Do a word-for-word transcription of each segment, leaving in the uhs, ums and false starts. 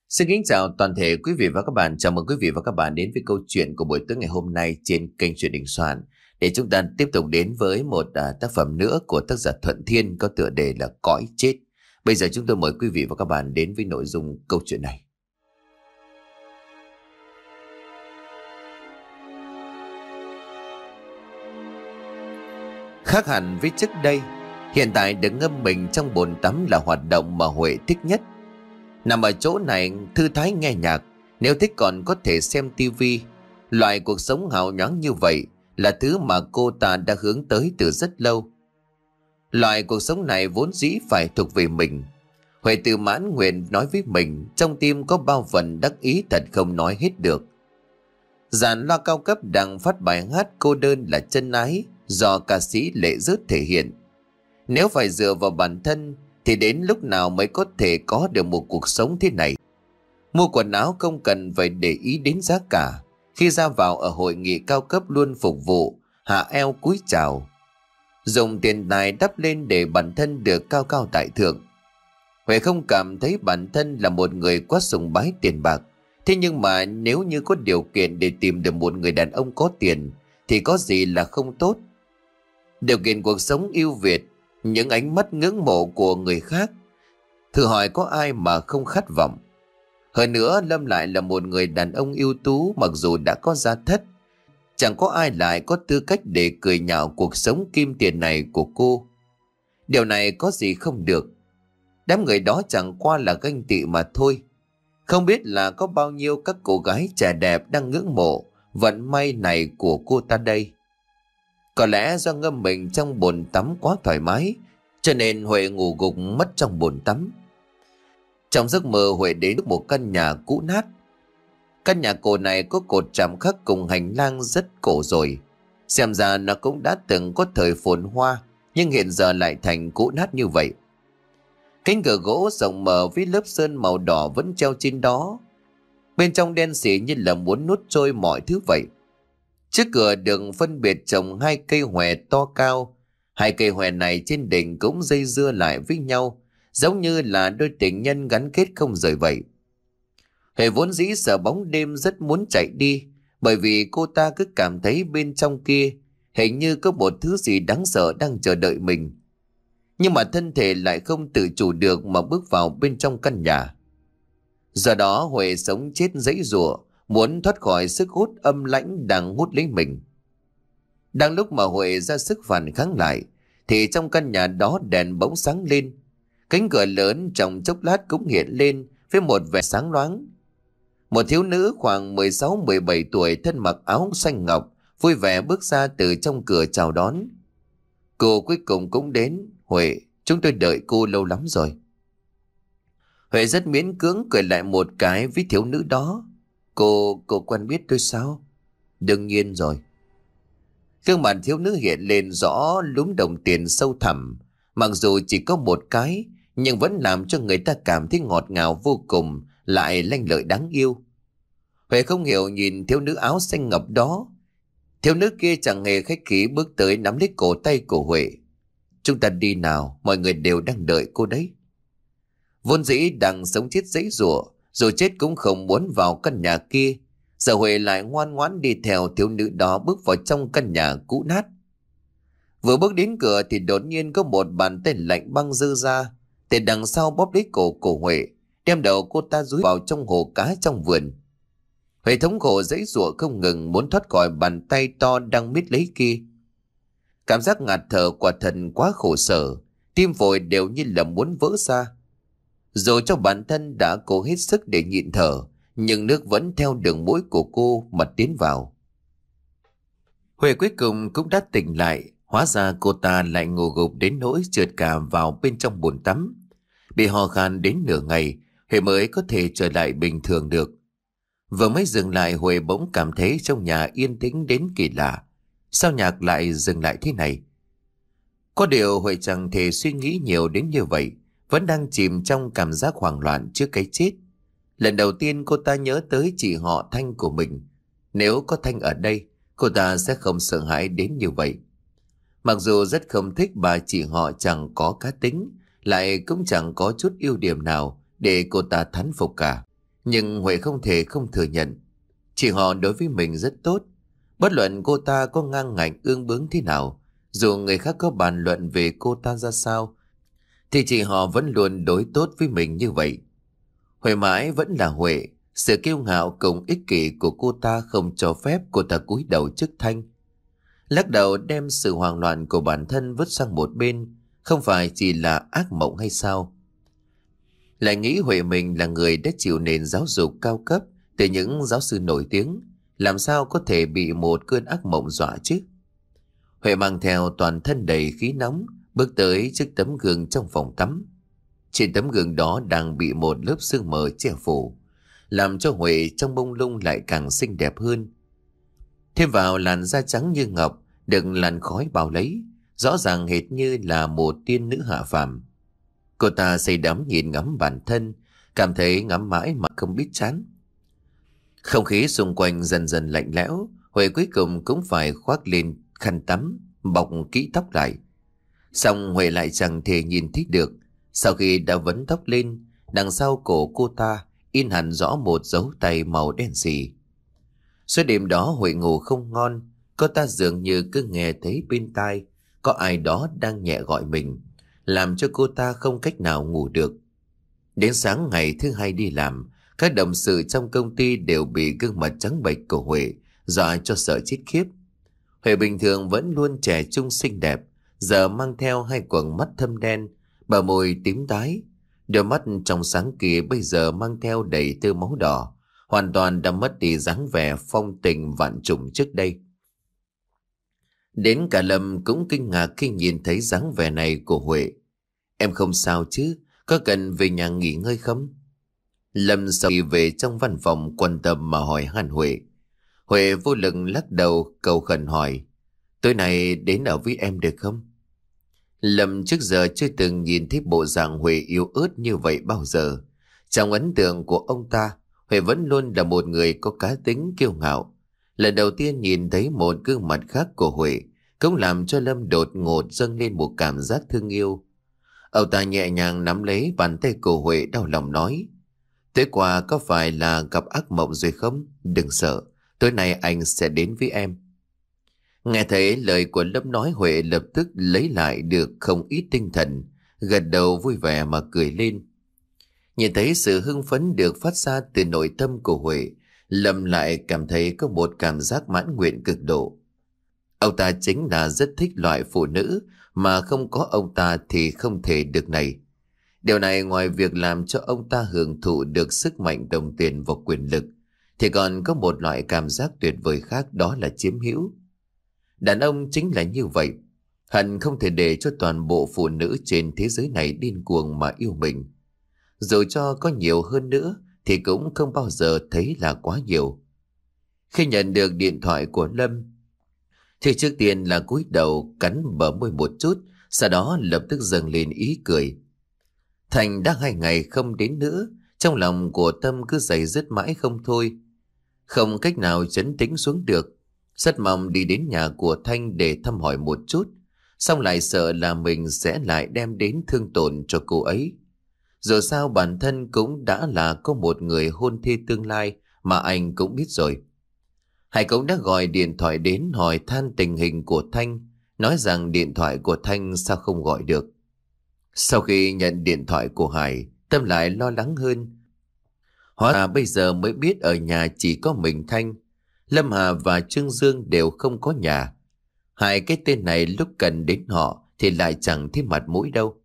Xin kính chào toàn thể quý vị và các bạn. Chào mừng quý vị và các bạn đến với câu chuyện của buổi tối ngày hôm nay trên kênh Truyện Đình Soạn. Để chúng ta tiếp tục đến với một à, tác phẩm nữa của tác giả Thuận Thiên có tựa đề là Cõi Chết. Bây giờ chúng tôi mời quý vị và các bạn đến với nội dung câu chuyện này. Khác hẳn với trước đây, hiện tại được ngâm mình trong bồn tắm là hoạt động mà Huệ thích nhất. Nằm ở chỗ này thư thái nghe nhạc, nếu thích còn có thể xem tivi. Loại cuộc sống hào nhoáng như vậy là thứ mà cô ta đã hướng tới từ rất lâu. Loại cuộc sống này vốn dĩ phải thuộc về mình. Huệ tự mãn nguyện nói với mình, trong tim có bao phần đắc ý thật không nói hết được. Dàn loa cao cấp đang phát bài hát cô đơn là chân ái do ca sĩ Lệ Rớt thể hiện. Nếu phải dựa vào bản thân thì đến lúc nào mới có thể có được một cuộc sống thế này. Mua quần áo không cần phải để ý đến giá cả. Khi ra vào ở hội nghị cao cấp luôn phục vụ, hạ eo cúi chào. Dùng tiền tài đắp lên để bản thân được cao cao tại thượng. Huệ không cảm thấy bản thân là một người quá sùng bái tiền bạc. Thế nhưng mà nếu như có điều kiện để tìm được một người đàn ông có tiền thì có gì là không tốt. Điều kiện cuộc sống ưu việt, những ánh mắt ngưỡng mộ của người khác, thử hỏi có ai mà không khát vọng. Hơn nữa Lâm lại là một người đàn ông ưu tú, mặc dù đã có gia thất, chẳng có ai lại có tư cách để cười nhạo cuộc sống kim tiền này của cô. Điều này có gì không được. Đám người đó chẳng qua là ganh tị mà thôi. Không biết là có bao nhiêu các cô gái trẻ đẹp đang ngưỡng mộ vận may này của cô ta đây. Có lẽ do ngâm mình trong bồn tắm quá thoải mái, cho nên Huệ ngủ gục mất trong bồn tắm. Trong giấc mơ Huệ đến một căn nhà cũ nát. Căn nhà cổ này có cột chạm khắc cùng hành lang rất cổ rồi. Xem ra nó cũng đã từng có thời phồn hoa, nhưng hiện giờ lại thành cũ nát như vậy. Cánh cửa gỗ rộng mở với lớp sơn màu đỏ vẫn treo trên đó. Bên trong đen sì như là muốn nuốt trôi mọi thứ vậy. Trước cửa được phân biệt trồng hai cây hòe to cao. Hai cây hòe này trên đỉnh cũng dây dưa lại với nhau, giống như là đôi tình nhân gắn kết không rời vậy. Huệ vốn dĩ sợ bóng đêm, rất muốn chạy đi, bởi vì cô ta cứ cảm thấy bên trong kia hình như có một thứ gì đáng sợ đang chờ đợi mình. Nhưng mà thân thể lại không tự chủ được mà bước vào bên trong căn nhà. Do đó Huệ sống chết giãy giụa, muốn thoát khỏi sức hút âm lãnh đang hút lấy mình. Đang lúc mà Huệ ra sức phản kháng lại, thì trong căn nhà đó đèn bỗng sáng lên. Cánh cửa lớn trong chốc lát cũng hiện lên với một vẻ sáng loáng. Một thiếu nữ khoảng mười sáu mười bảy tuổi, thân mặc áo xanh ngọc, vui vẻ bước ra từ trong cửa chào đón. Cô cuối cùng cũng đến. Huệ, chúng tôi đợi cô lâu lắm rồi. Huệ rất miễn cưỡng cười lại một cái với thiếu nữ đó. Cô, cô quen biết tôi sao? Đương nhiên rồi. Gương mặt thiếu nữ hiện lên rõ lúm đồng tiền sâu thẳm. Mặc dù chỉ có một cái, nhưng vẫn làm cho người ta cảm thấy ngọt ngào vô cùng, lại lanh lợi đáng yêu. Huệ không hiểu nhìn thiếu nữ áo xanh ngọc đó. Thiếu nữ kia chẳng hề khách khí bước tới nắm lấy cổ tay của Huệ. Chúng ta đi nào, mọi người đều đang đợi cô đấy. Vốn dĩ đang sống chết giãy giụa, dù chết cũng không muốn vào căn nhà kia. Giờ Huệ lại ngoan ngoãn đi theo thiếu nữ đó bước vào trong căn nhà cũ nát. Vừa bước đến cửa thì đột nhiên có một bàn tay lạnh băng giơ ra, từ đằng sau bóp lấy cổ của Huệ, đem đầu cô ta dúi vào trong hồ cá trong vườn. Huệ thống khổ giãy giụa không ngừng, muốn thoát khỏi bàn tay to đang mít lấy kia. Cảm giác ngạt thở quả thật quá khổ sở, tim phổi đều như là muốn vỡ ra. Dù cho bản thân đã cố hết sức để nhịn thở, nhưng nước vẫn theo đường mũi của cô mà tiến vào. Huệ cuối cùng cũng đã tỉnh lại. Hóa ra cô ta lại ngủ gục đến nỗi trượt cả vào bên trong bồn tắm. Bị ho khan đến nửa ngày, Huệ mới có thể trở lại bình thường được. Vừa mới dừng lại, Huệ bỗng cảm thấy trong nhà yên tĩnh đến kỳ lạ. Sao nhạc lại dừng lại thế này? Có điều Huệ chẳng thể suy nghĩ nhiều đến như vậy, vẫn đang chìm trong cảm giác hoảng loạn trước cái chết. Lần đầu tiên cô ta nhớ tới chị họ Thanh của mình. Nếu có Thanh ở đây, cô ta sẽ không sợ hãi đến như vậy. Mặc dù rất không thích bà chị họ chẳng có cá tính, lại cũng chẳng có chút ưu điểm nào để cô ta thán phục cả. Nhưng Huệ không thể không thừa nhận. Chị họ đối với mình rất tốt. Bất luận cô ta có ngang ngạnh ương bướng thế nào, dù người khác có bàn luận về cô ta ra sao, thì chị họ vẫn luôn đối tốt với mình như vậy. Huệ mãi vẫn là Huệ. Sự kiêu ngạo cùng ích kỷ của cô ta không cho phép cô ta cúi đầu trước Thanh. Lắc đầu đem sự hoang loạn của bản thân vứt sang một bên. Không phải chỉ là ác mộng hay sao? Lại nghĩ Huệ mình là người đã chịu nền giáo dục cao cấp từ những giáo sư nổi tiếng, làm sao có thể bị một cơn ác mộng dọa chứ? Huệ mang theo toàn thân đầy khí nóng, bước tới trước tấm gương trong phòng tắm. Trên tấm gương đó đang bị một lớp sương mờ che phủ, làm cho Huệ trong bông lung lại càng xinh đẹp hơn. Thêm vào làn da trắng như ngọc, được làn khói bao lấy, rõ ràng hệt như là một tiên nữ hạ phàm. Cô ta say đắm nhìn ngắm bản thân, cảm thấy ngắm mãi mà không biết chán. Không khí xung quanh dần dần lạnh lẽo, Huệ cuối cùng cũng phải khoác lên khăn tắm, bọc kỹ tóc lại. Xong Huệ lại chẳng thể nhìn thấy được. Sau khi đã vấn tóc lên, đằng sau cổ cô ta in hẳn rõ một dấu tay màu đen xì. Suốt đêm đó Huệ ngủ không ngon. Cô ta dường như cứ nghe thấy bên tai có ai đó đang nhẹ gọi mình, làm cho cô ta không cách nào ngủ được. Đến sáng ngày thứ hai đi làm, các đồng sự trong công ty đều bị gương mặt trắng bệch của Huệ dọa cho sợ chết khiếp. Huệ bình thường vẫn luôn trẻ trung xinh đẹp, giờ mang theo hai quầng mắt thâm đen, bờ môi tím tái, đôi mắt trong sáng kia bây giờ mang theo đầy tơ máu đỏ, hoàn toàn đã mất đi dáng vẻ phong tình vạn trùng trước đây. Đến cả Lâm cũng kinh ngạc khi nhìn thấy dáng vẻ này của Huệ. Em không sao chứ? Có cần về nhà nghỉ ngơi không? Lâm sau khi về trong văn phòng quan tâm mà hỏi han Huệ. Huệ vô lực lắc đầu cầu khẩn hỏi, tối nay đến ở với em được không? Lâm trước giờ chưa từng nhìn thấy bộ dạng Huệ yếu ớt như vậy bao giờ. Trong ấn tượng của ông ta, Huệ vẫn luôn là một người có cá tính kiêu ngạo. Lần đầu tiên nhìn thấy một gương mặt khác của Huệ cũng làm cho Lâm đột ngột dâng lên một cảm giác thương yêu. Ông ta nhẹ nhàng nắm lấy bàn tay của Huệ, đau lòng nói, tối qua có phải là gặp ác mộng rồi không? Đừng sợ, tối nay anh sẽ đến với em. Nghe thấy lời của Lâm nói, Huệ lập tức lấy lại được không ít tinh thần, gật đầu vui vẻ mà cười lên. Nhìn thấy sự hưng phấn được phát ra từ nội tâm của Huệ, Lâm lại cảm thấy có một cảm giác mãn nguyện cực độ. Ông ta chính là rất thích loại phụ nữ mà không có ông ta thì không thể được này. Điều này ngoài việc làm cho ông ta hưởng thụ được sức mạnh đồng tiền và quyền lực, thì còn có một loại cảm giác tuyệt vời khác, đó là chiếm hữu. Đàn ông chính là như vậy. Hận không thể để cho toàn bộ phụ nữ trên thế giới này điên cuồng mà yêu mình. Dù cho có nhiều hơn nữa thì cũng không bao giờ thấy là quá nhiều. Khi nhận được điện thoại của Lâm thì trước tiên là cúi đầu cắn bờ môi một chút, sau đó lập tức dâng lên ý cười. Thành đã hai ngày không đến nữa, trong lòng của Tâm cứ giày dứt mãi không thôi. Không cách nào trấn tĩnh xuống được. Rất mong đi đến nhà của Thanh để thăm hỏi một chút, xong lại sợ là mình sẽ lại đem đến thương tổn cho cô ấy. Dù sao bản thân cũng đã là có một người hôn thê tương lai mà anh cũng biết rồi. Hải cũng đã gọi điện thoại đến hỏi than tình hình của Thanh, nói rằng điện thoại của Thanh sao không gọi được. Sau khi nhận điện thoại của Hải, Tâm lại lo lắng hơn. Hóa ra bây giờ mới biết ở nhà chỉ có mình Thanh. Lâm Hà và Trương Dương đều không có nhà. Hai cái tên này lúc cần đến họ thì lại chẳng thấy mặt mũi đâu.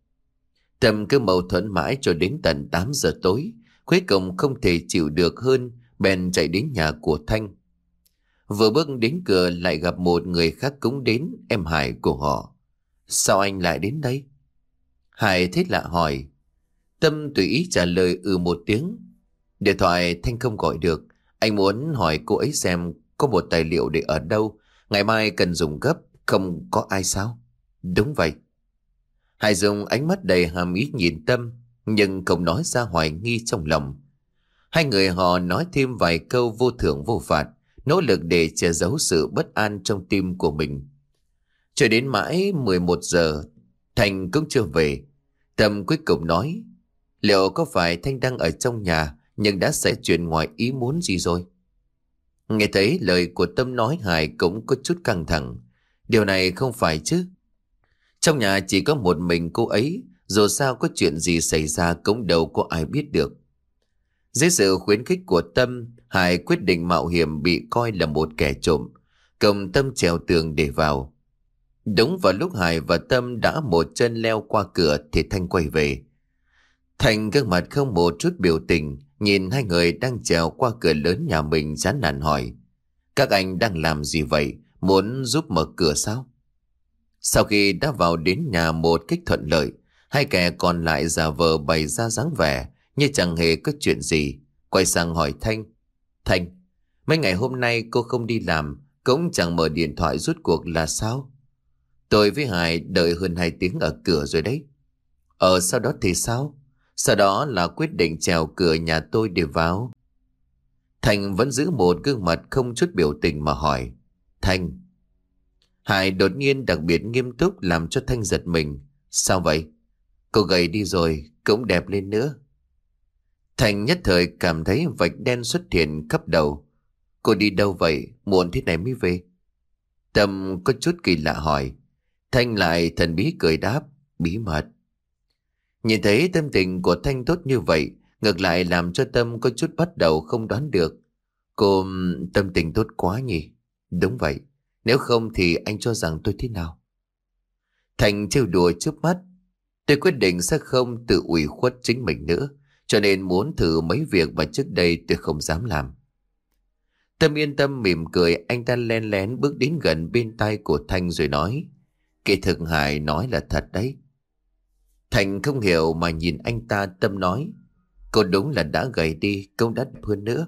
Tâm cứ mâu thuẫn mãi cho đến tận tám giờ tối, cuối cùng không thể chịu được hơn, bèn chạy đến nhà của Thanh. Vừa bước đến cửa lại gặp một người khác cũng đến, em Hải của họ. Sao anh lại đến đây? Hải thế lạ hỏi. Tâm tùy ý trả lời ừ một tiếng. Điện thoại Thanh không gọi được, anh muốn hỏi cô ấy xem có một tài liệu để ở đâu, ngày mai cần dùng gấp, không có ai sao? Đúng vậy. Hải dùng ánh mắt đầy hàm ý nhìn Tâm, nhưng không nói ra hoài nghi trong lòng. Hai người họ nói thêm vài câu vô thưởng vô phạt, nỗ lực để che giấu sự bất an trong tim của mình. Cho đến mãi mười một giờ, Thanh cũng chưa về. Tâm cuối cùng nói, liệu có phải Thanh đang ở trong nhà nhưng đã xảy chuyện ngoài ý muốn gì rồi? Nghe thấy lời của Tâm nói, Hải cũng có chút căng thẳng. Điều này không phải chứ? Trong nhà chỉ có một mình cô ấy, dù sao có chuyện gì xảy ra cũng đâu có ai biết được. Dưới sự khuyến khích của Tâm, Hải quyết định mạo hiểm bị coi là một kẻ trộm, cầm Tâm trèo tường để vào. Đúng vào lúc Hải và Tâm đã một chân leo qua cửa thì Thanh quay về. Thanh gương mặt không một chút biểu tình, nhìn hai người đang trèo qua cửa lớn nhà mình, chán nản hỏi: các anh đang làm gì vậy? Muốn giúp mở cửa sao? Sau khi đã vào đến nhà một cách thuận lợi, hai kẻ còn lại giả vờ bày ra dáng vẻ như chẳng hề có chuyện gì, quay sang hỏi Thanh: Thanh, mấy ngày hôm nay cô không đi làm, cũng chẳng mở điện thoại, rút cuộc là sao? Tôi với Hải đợi hơn hai tiếng ở cửa rồi đấy. Ờ sau đó thì sao? Sau đó là quyết định trèo cửa nhà tôi để vào. Thành vẫn giữ một gương mặt không chút biểu tình mà hỏi: Thanh. Hải đột nhiên đặc biệt nghiêm túc làm cho Thanh giật mình. Sao vậy? Cô gầy đi rồi, cũng đẹp lên nữa. Thành nhất thời cảm thấy vạch đen xuất hiện khắp đầu. Cô đi đâu vậy? Muộn thế này mới về. Tâm có chút kỳ lạ hỏi. Thanh lại thần bí cười đáp: bí mật. Nhìn thấy tâm tình của Thanh tốt như vậy, ngược lại làm cho Tâm có chút bắt đầu không đoán được. Cô tâm tình tốt quá nhỉ? Đúng vậy, nếu không thì anh cho rằng tôi thế nào? Thanh trêu đùa trước mắt. Tôi quyết định sẽ không tự ủy khuất chính mình nữa, cho nên muốn thử mấy việc mà trước đây tôi không dám làm. Tâm yên tâm mỉm cười, anh ta len lén bước đến gần bên tai của Thanh rồi nói: Kỳ thực Hải nói là thật đấy. Thành không hiểu mà nhìn anh ta. Tâm nói: cô đúng là đã gầy đi, cũng đã đẹp hơn nữa.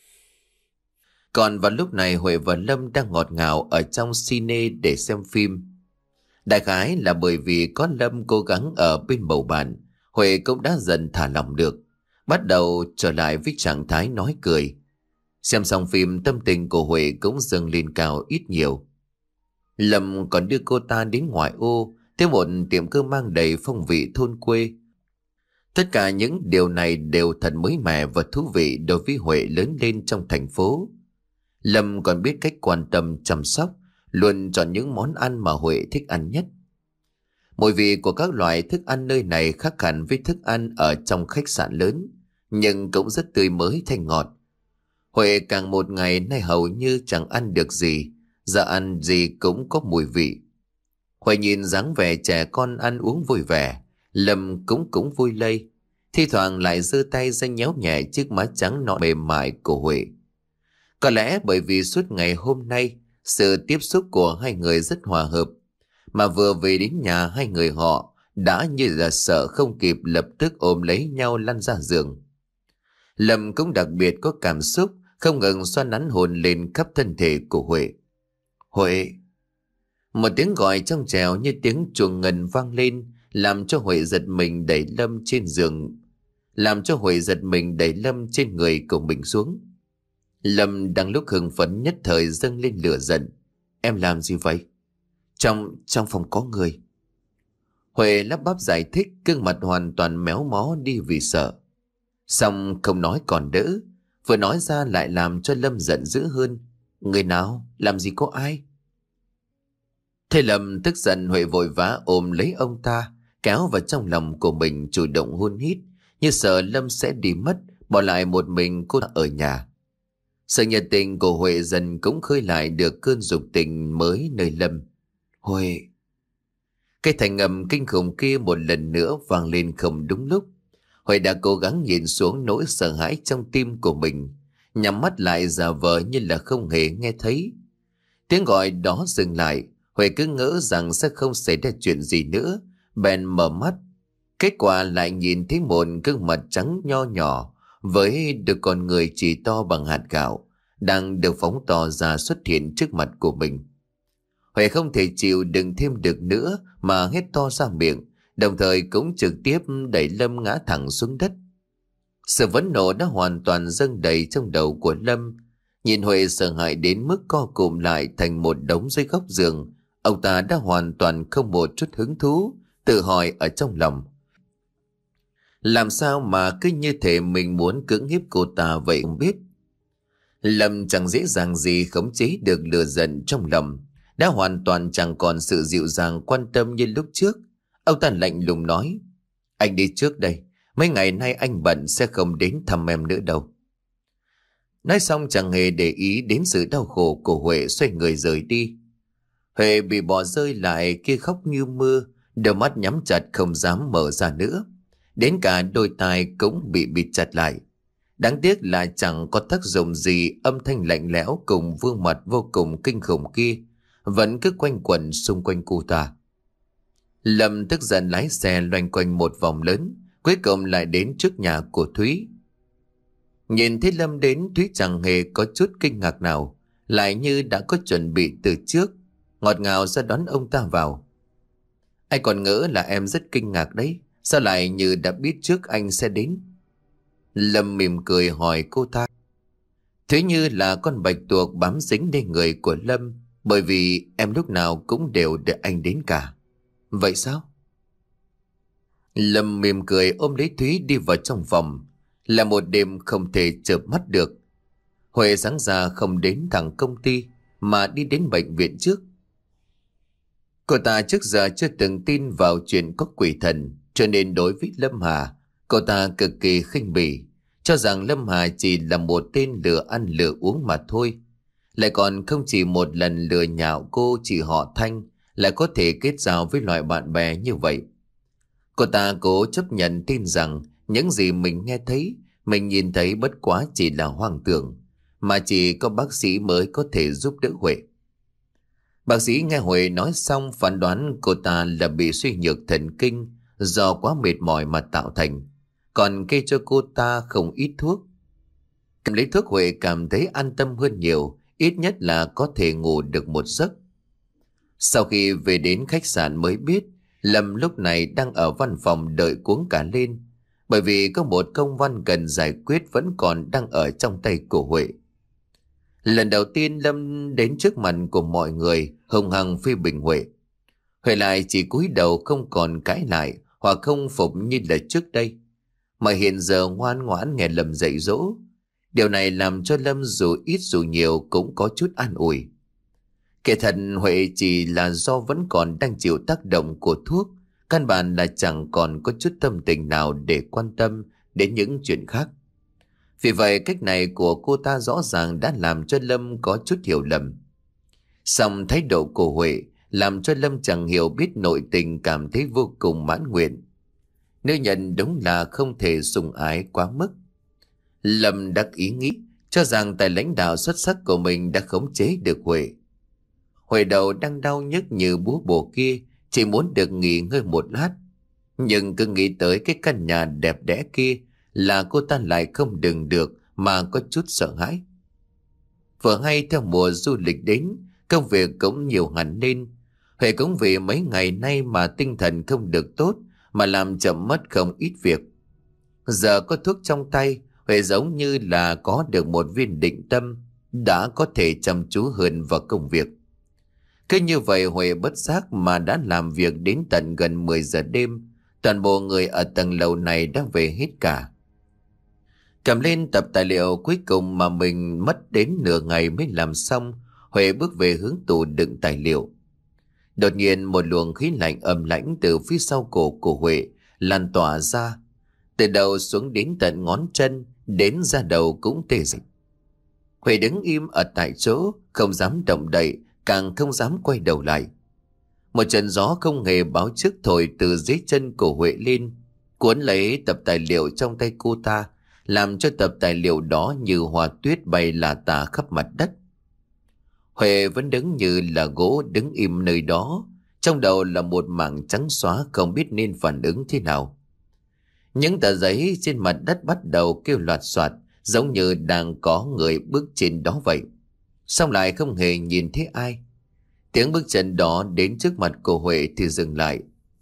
Còn vào lúc này Huệ và Lâm đang ngọt ngào ở trong cine để xem phim. Đại khái là bởi vì có Lâm cố gắng ở bên bầu bạn, Huệ cũng đã dần thả lỏng được, bắt đầu trở lại với trạng thái nói cười. Xem xong phim, tâm tình của Huệ cũng dâng lên cao ít nhiều. Lâm còn đưa cô ta đến ngoại ô, tới một tiệm cơm mang đầy phong vị thôn quê. Tất cả những điều này đều thật mới mẻ và thú vị đối với Huệ lớn lên trong thành phố. Lâm còn biết cách quan tâm chăm sóc, luôn chọn những món ăn mà Huệ thích ăn nhất. Mùi vị của các loại thức ăn nơi này khác hẳn với thức ăn ở trong khách sạn lớn, nhưng cũng rất tươi mới thanh ngọt. Huệ càng một ngày nay hầu như chẳng ăn được gì, giờ ăn gì cũng có mùi vị. Huệ nhìn dáng vẻ trẻ con ăn uống vui vẻ, Lâm cũng cũng vui lây, thi thoảng lại giơ tay ra nhéo nhẹ chiếc má trắng nõn mềm mại của Huệ. Có lẽ bởi vì suốt ngày hôm nay sự tiếp xúc của hai người rất hòa hợp, mà vừa về đến nhà hai người họ đã như là sợ không kịp lập tức ôm lấy nhau lăn ra giường. Lâm cũng đặc biệt có cảm xúc, không ngừng xoa nắn hôn lên khắp thân thể của Huệ. Huệ! Một tiếng gọi trong trèo như tiếng chuông ngân vang lên, làm cho Huệ giật mình đẩy Lâm trên giường, làm cho Huệ giật mình đẩy Lâm trên người của mình xuống. Lâm đang lúc hưng phấn nhất thời dâng lên lửa giận. Em làm gì vậy? Trong, trong phòng có người. Huệ lắp bắp giải thích, gương mặt hoàn toàn méo mó đi vì sợ. Xong không nói còn đỡ, vừa nói ra lại làm cho Lâm giận dữ hơn. Người nào? Làm gì có ai? Thế Lâm tức giận, Huệ vội vã ôm lấy ông ta, kéo vào trong lòng của mình, chủ động hôn hít, như sợ Lâm sẽ đi mất, bỏ lại một mình cô ở nhà. Sự nhiệt tình của Huệ dần cũng khơi lại được cơn dục tình mới nơi Lâm. Huệ! Cái thành âm kinh khủng kia một lần nữa vang lên không đúng lúc. Huệ đã cố gắng nhìn xuống nỗi sợ hãi trong tim của mình, nhắm mắt lại giả vờ như là không hề nghe thấy. Tiếng gọi đó dừng lại, Huệ cứ ngỡ rằng sẽ không xảy ra chuyện gì nữa, bèn mở mắt. Kết quả lại nhìn thấy một gương mặt trắng nho nhỏ với đôi con người chỉ to bằng hạt gạo đang được phóng to ra xuất hiện trước mặt của mình. Huệ không thể chịu đựng thêm được nữa mà hét to ra miệng, đồng thời cũng trực tiếp đẩy Lâm ngã thẳng xuống đất. Sự phẫn nộ đã hoàn toàn dâng đầy trong đầu của Lâm. Nhìn Huệ sợ hãi đến mức co cụm lại thành một đống dưới góc giường, ông ta đã hoàn toàn không một chút hứng thú, tự hỏi ở trong lòng. Làm sao mà cứ như thể mình muốn cưỡng hiếp cô ta vậy không biết. Lâm chẳng dễ dàng gì khống chế được lửa giận trong lòng, đã hoàn toàn chẳng còn sự dịu dàng quan tâm như lúc trước. Ông ta lạnh lùng nói: Anh đi trước đây, mấy ngày nay anh bận sẽ không đến thăm em nữa đâu. Nói xong chẳng hề để ý đến sự đau khổ của Huệ, xoay người rời đi. Huệ bị bỏ rơi lại kia khóc như mưa, đôi mắt nhắm chặt không dám mở ra nữa. Đến cả đôi tai cũng bị bịt chặt lại. Đáng tiếc là chẳng có tác dụng gì, âm thanh lạnh lẽo cùng vương mặt vô cùng kinh khủng kia vẫn cứ quanh quẩn xung quanh cô ta. Lâm tức giận lái xe loanh quanh một vòng lớn, cuối cùng lại đến trước nhà của Thúy. Nhìn thấy Lâm đến, Thúy chẳng hề có chút kinh ngạc nào, lại như đã có chuẩn bị từ trước, ngọt ngào ra đón ông ta vào. Anh còn ngỡ là em rất kinh ngạc đấy, sao lại như đã biết trước anh sẽ đến? Lâm mỉm cười hỏi cô ta. Thúy như là con bạch tuộc bám dính lên người của Lâm, bởi vì em lúc nào cũng đều đợi anh đến cả. Vậy sao? Lâm mỉm cười ôm lấy Thúy đi vào trong phòng. Là một đêm không thể chợp mắt được. Huệ sáng ra không đến thẳng công ty mà đi đến bệnh viện trước. Cô ta trước giờ chưa từng tin vào chuyện có quỷ thần, cho nên đối với Lâm Hà, cô ta cực kỳ khinh bỉ, cho rằng Lâm Hà chỉ là một tên lừa ăn lừa uống mà thôi. Lại còn không chỉ một lần lừa nhạo cô chị họ Thanh lại có thể kết giao với loại bạn bè như vậy. Cô ta cố chấp nhận tin rằng những gì mình nghe thấy, mình nhìn thấy bất quá chỉ là hoang tưởng, mà chỉ có bác sĩ mới có thể giúp đỡ Huệ. Bác sĩ nghe Huệ nói xong phán đoán cô ta là bị suy nhược thần kinh do quá mệt mỏi mà tạo thành, còn kê cho cô ta không ít thuốc. Cầm lấy thuốc, Huệ cảm thấy an tâm hơn nhiều, ít nhất là có thể ngủ được một giấc. Sau khi về đến khách sạn mới biết Lâm lúc này đang ở văn phòng đợi cuống cả lên, bởi vì có một công văn cần giải quyết vẫn còn đang ở trong tay của Huệ. Lần đầu tiên Lâm đến trước mặt của mọi người hùng hăng phê bình Huệ. Huệ lại chỉ cúi đầu không còn cãi lại hoặc không phục như là trước đây, mà hiện giờ ngoan ngoãn nghe Lâm dạy dỗ. Điều này làm cho Lâm dù ít dù nhiều cũng có chút an ủi. Kể thật, Huệ chỉ là do vẫn còn đang chịu tác động của thuốc, căn bản là chẳng còn có chút tâm tình nào để quan tâm đến những chuyện khác. Vì vậy cách này của cô ta rõ ràng đã làm cho Lâm có chút hiểu lầm. Song thái độ của Huệ làm cho Lâm chẳng hiểu biết nội tình, cảm thấy vô cùng mãn nguyện. Nữ nhân đúng là không thể sủng ái quá mức. Lâm đắc ý nghĩ, cho rằng tài lãnh đạo xuất sắc của mình đã khống chế được Huệ. Huệ đầu đang đau nhức như búa bổ kia, chỉ muốn được nghỉ ngơi một lát. Nhưng cứ nghĩ tới cái căn nhà đẹp đẽ kia là cô ta lại không đừng được mà có chút sợ hãi. Vừa hay theo mùa du lịch đến, công việc cũng nhiều hẳn lên. Huệ cũng vì mấy ngày nay mà tinh thần không được tốt mà làm chậm mất không ít việc. Giờ có thuốc trong tay, Huệ giống như là có được một viên định tâm, đã có thể chăm chú hơn vào công việc. Cứ như vậy Huệ bất giác mà đã làm việc đến tận gần mười giờ đêm. Toàn bộ người ở tầng lầu này đã về hết cả. Cầm lên tập tài liệu cuối cùng mà mình mất đến nửa ngày mới làm xong, Huệ bước về hướng tủ đựng tài liệu. Đột nhiên một luồng khí lạnh ầm lãnh từ phía sau cổ của Huệ lan tỏa ra, từ đầu xuống đến tận ngón chân, đến da đầu cũng tê dại. Huệ đứng im ở tại chỗ, không dám động đậy, càng không dám quay đầu lại. Một trận gió không hề báo trước thổi từ dưới chân của Huệ lên, cuốn lấy tập tài liệu trong tay cô ta, làm cho tập tài liệu đó như hoa tuyết bay lả tả khắp mặt đất. Huệ vẫn đứng như là gỗ, đứng im nơi đó, trong đầu là một mảng trắng xóa, không biết nên phản ứng thế nào. Những tờ giấy trên mặt đất bắt đầu kêu loạt soạt, giống như đang có người bước trên đó vậy. Xong lại không hề nhìn thấy ai. Tiếng bước chân đó đến trước mặt của Huệ thì dừng lại.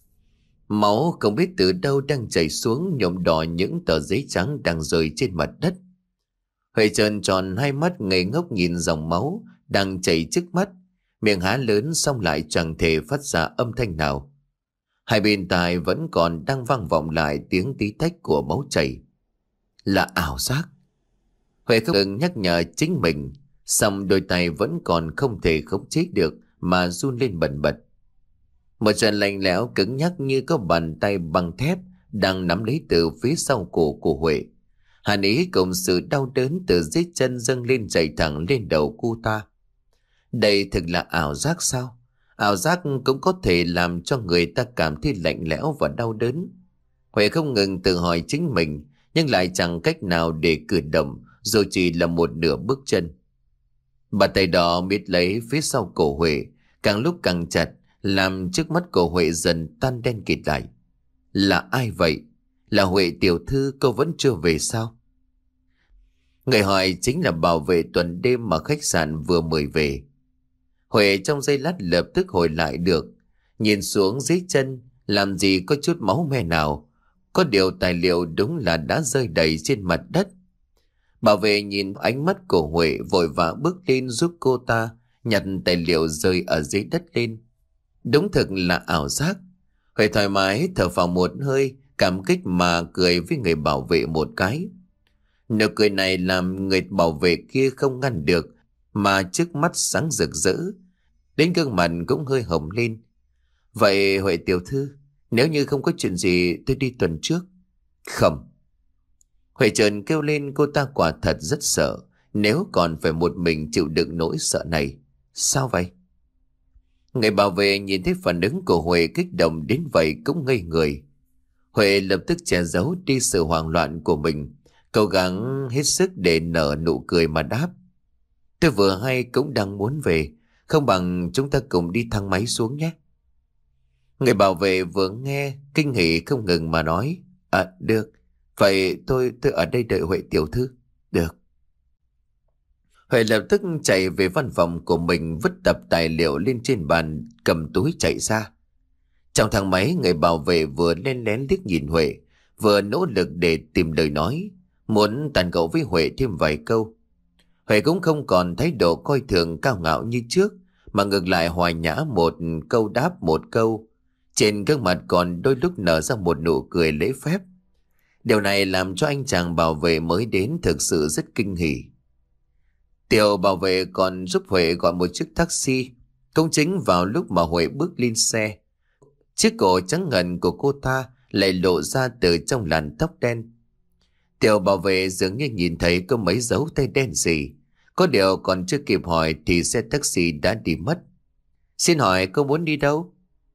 Máu không biết từ đâu đang chảy xuống, nhuộm đỏ những tờ giấy trắng đang rơi trên mặt đất. Huệ trợn tròn hai mắt ngây ngốc nhìn dòng máu đang chảy trước mắt, miệng há lớn xong lại chẳng thể phát ra âm thanh nào. Hai bên tai vẫn còn đang vang vọng lại tiếng tí tách của máu chảy. Là ảo giác. Huệ không ngừng nhắc nhở chính mình, song đôi tay vẫn còn không thể khống chế được mà run lên bần bật. Một trận lạnh lẽo cứng nhắc như có bàn tay bằng thép đang nắm lấy từ phía sau cổ của Huệ. Hàn ý cùng sự đau đớn từ dưới chân dâng lên dày thẳng lên đầu cô ta. Đây thực là ảo giác sao? Ảo giác cũng có thể làm cho người ta cảm thấy lạnh lẽo và đau đớn. Huệ không ngừng tự hỏi chính mình, nhưng lại chẳng cách nào để cử động, dù chỉ là một nửa bước chân. Bàn tay đỏ miết lấy phía sau cổ Huệ, càng lúc càng chặt, làm trước mắt của Huệ dần tan đen kịt lại. Là ai vậy? Là Huệ tiểu thư, cô vẫn chưa về sao? Người hỏi chính là bảo vệ tuần đêm mà khách sạn vừa mời về. Huệ trong giây lát lập tức hồi lại được, nhìn xuống dưới chân, làm gì có chút máu me nào. Có điều tài liệu đúng là đã rơi đầy trên mặt đất. Bảo vệ nhìn ánh mắt của Huệ vội vã bước lên giúp cô ta nhặt tài liệu rơi ở dưới đất lên. Đúng thực là ảo giác. Huệ thoải mái thở phào một hơi, cảm kích mà cười với người bảo vệ một cái. Nụ cười này làm người bảo vệ kia không ngăn được, mà trước mắt sáng rực rỡ, đến gương mặt cũng hơi hồng lên. Vậy Huệ tiểu thư, nếu như không có chuyện gì tôi đi tuần trước. Không. Huệ trần kêu lên, cô ta quả thật rất sợ, nếu còn phải một mình chịu đựng nỗi sợ này. Sao vậy? Người bảo vệ nhìn thấy phản ứng của Huệ kích động đến vậy cũng ngây người. Huệ lập tức che giấu đi sự hoảng loạn của mình, cố gắng hết sức để nở nụ cười mà đáp. Tôi vừa hay cũng đang muốn về, không bằng chúng ta cùng đi thang máy xuống nhé. Người bảo vệ vừa nghe kinh hỉ không ngừng mà nói. À được, vậy tôi tôi ở đây đợi Huệ tiểu thư. Được. Huệ lập tức chạy về văn phòng của mình, vứt tập tài liệu lên trên bàn, cầm túi chạy ra. Trong thang máy, người bảo vệ vừa len lén liếc nhìn Huệ, vừa nỗ lực để tìm lời nói, muốn tàn gẫu với Huệ thêm vài câu. Huệ cũng không còn thái độ coi thường cao ngạo như trước, mà ngược lại hòa nhã một câu đáp một câu. Trên gương mặt còn đôi lúc nở ra một nụ cười lễ phép. Điều này làm cho anh chàng bảo vệ mới đến thực sự rất kinh hỉ. Tiểu bảo vệ còn giúp Huệ gọi một chiếc taxi. Cũng chính vào lúc mà Huệ bước lên xe, chiếc cổ trắng ngần của cô ta lại lộ ra từ trong làn tóc đen. Tiểu bảo vệ dường như nhìn thấy có mấy dấu tay đen gì. Có điều còn chưa kịp hỏi thì xe taxi đã đi mất. Xin hỏi cô muốn đi đâu?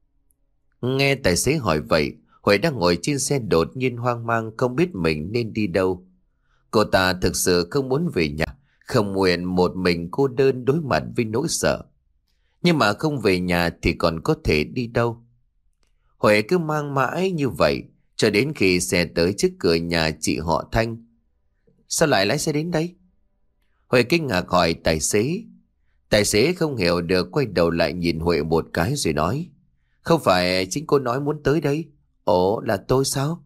Nghe tài xế hỏi vậy, Huệ đang ngồi trên xe đột nhiên hoang mang, không biết mình nên đi đâu. Cô ta thực sự không muốn về nhà, không nguyện một mình cô đơn đối mặt với nỗi sợ. Nhưng mà không về nhà thì còn có thể đi đâu. Huệ cứ mang mãi như vậy cho đến khi xe tới trước cửa nhà chị họ Thanh. Sao lại lái xe đến đây? Huệ kinh ngạc hỏi tài xế. Tài xế không hiểu được, quay đầu lại nhìn Huệ một cái rồi nói. Không phải chính cô nói muốn tới đây? Ồ, là tôi sao?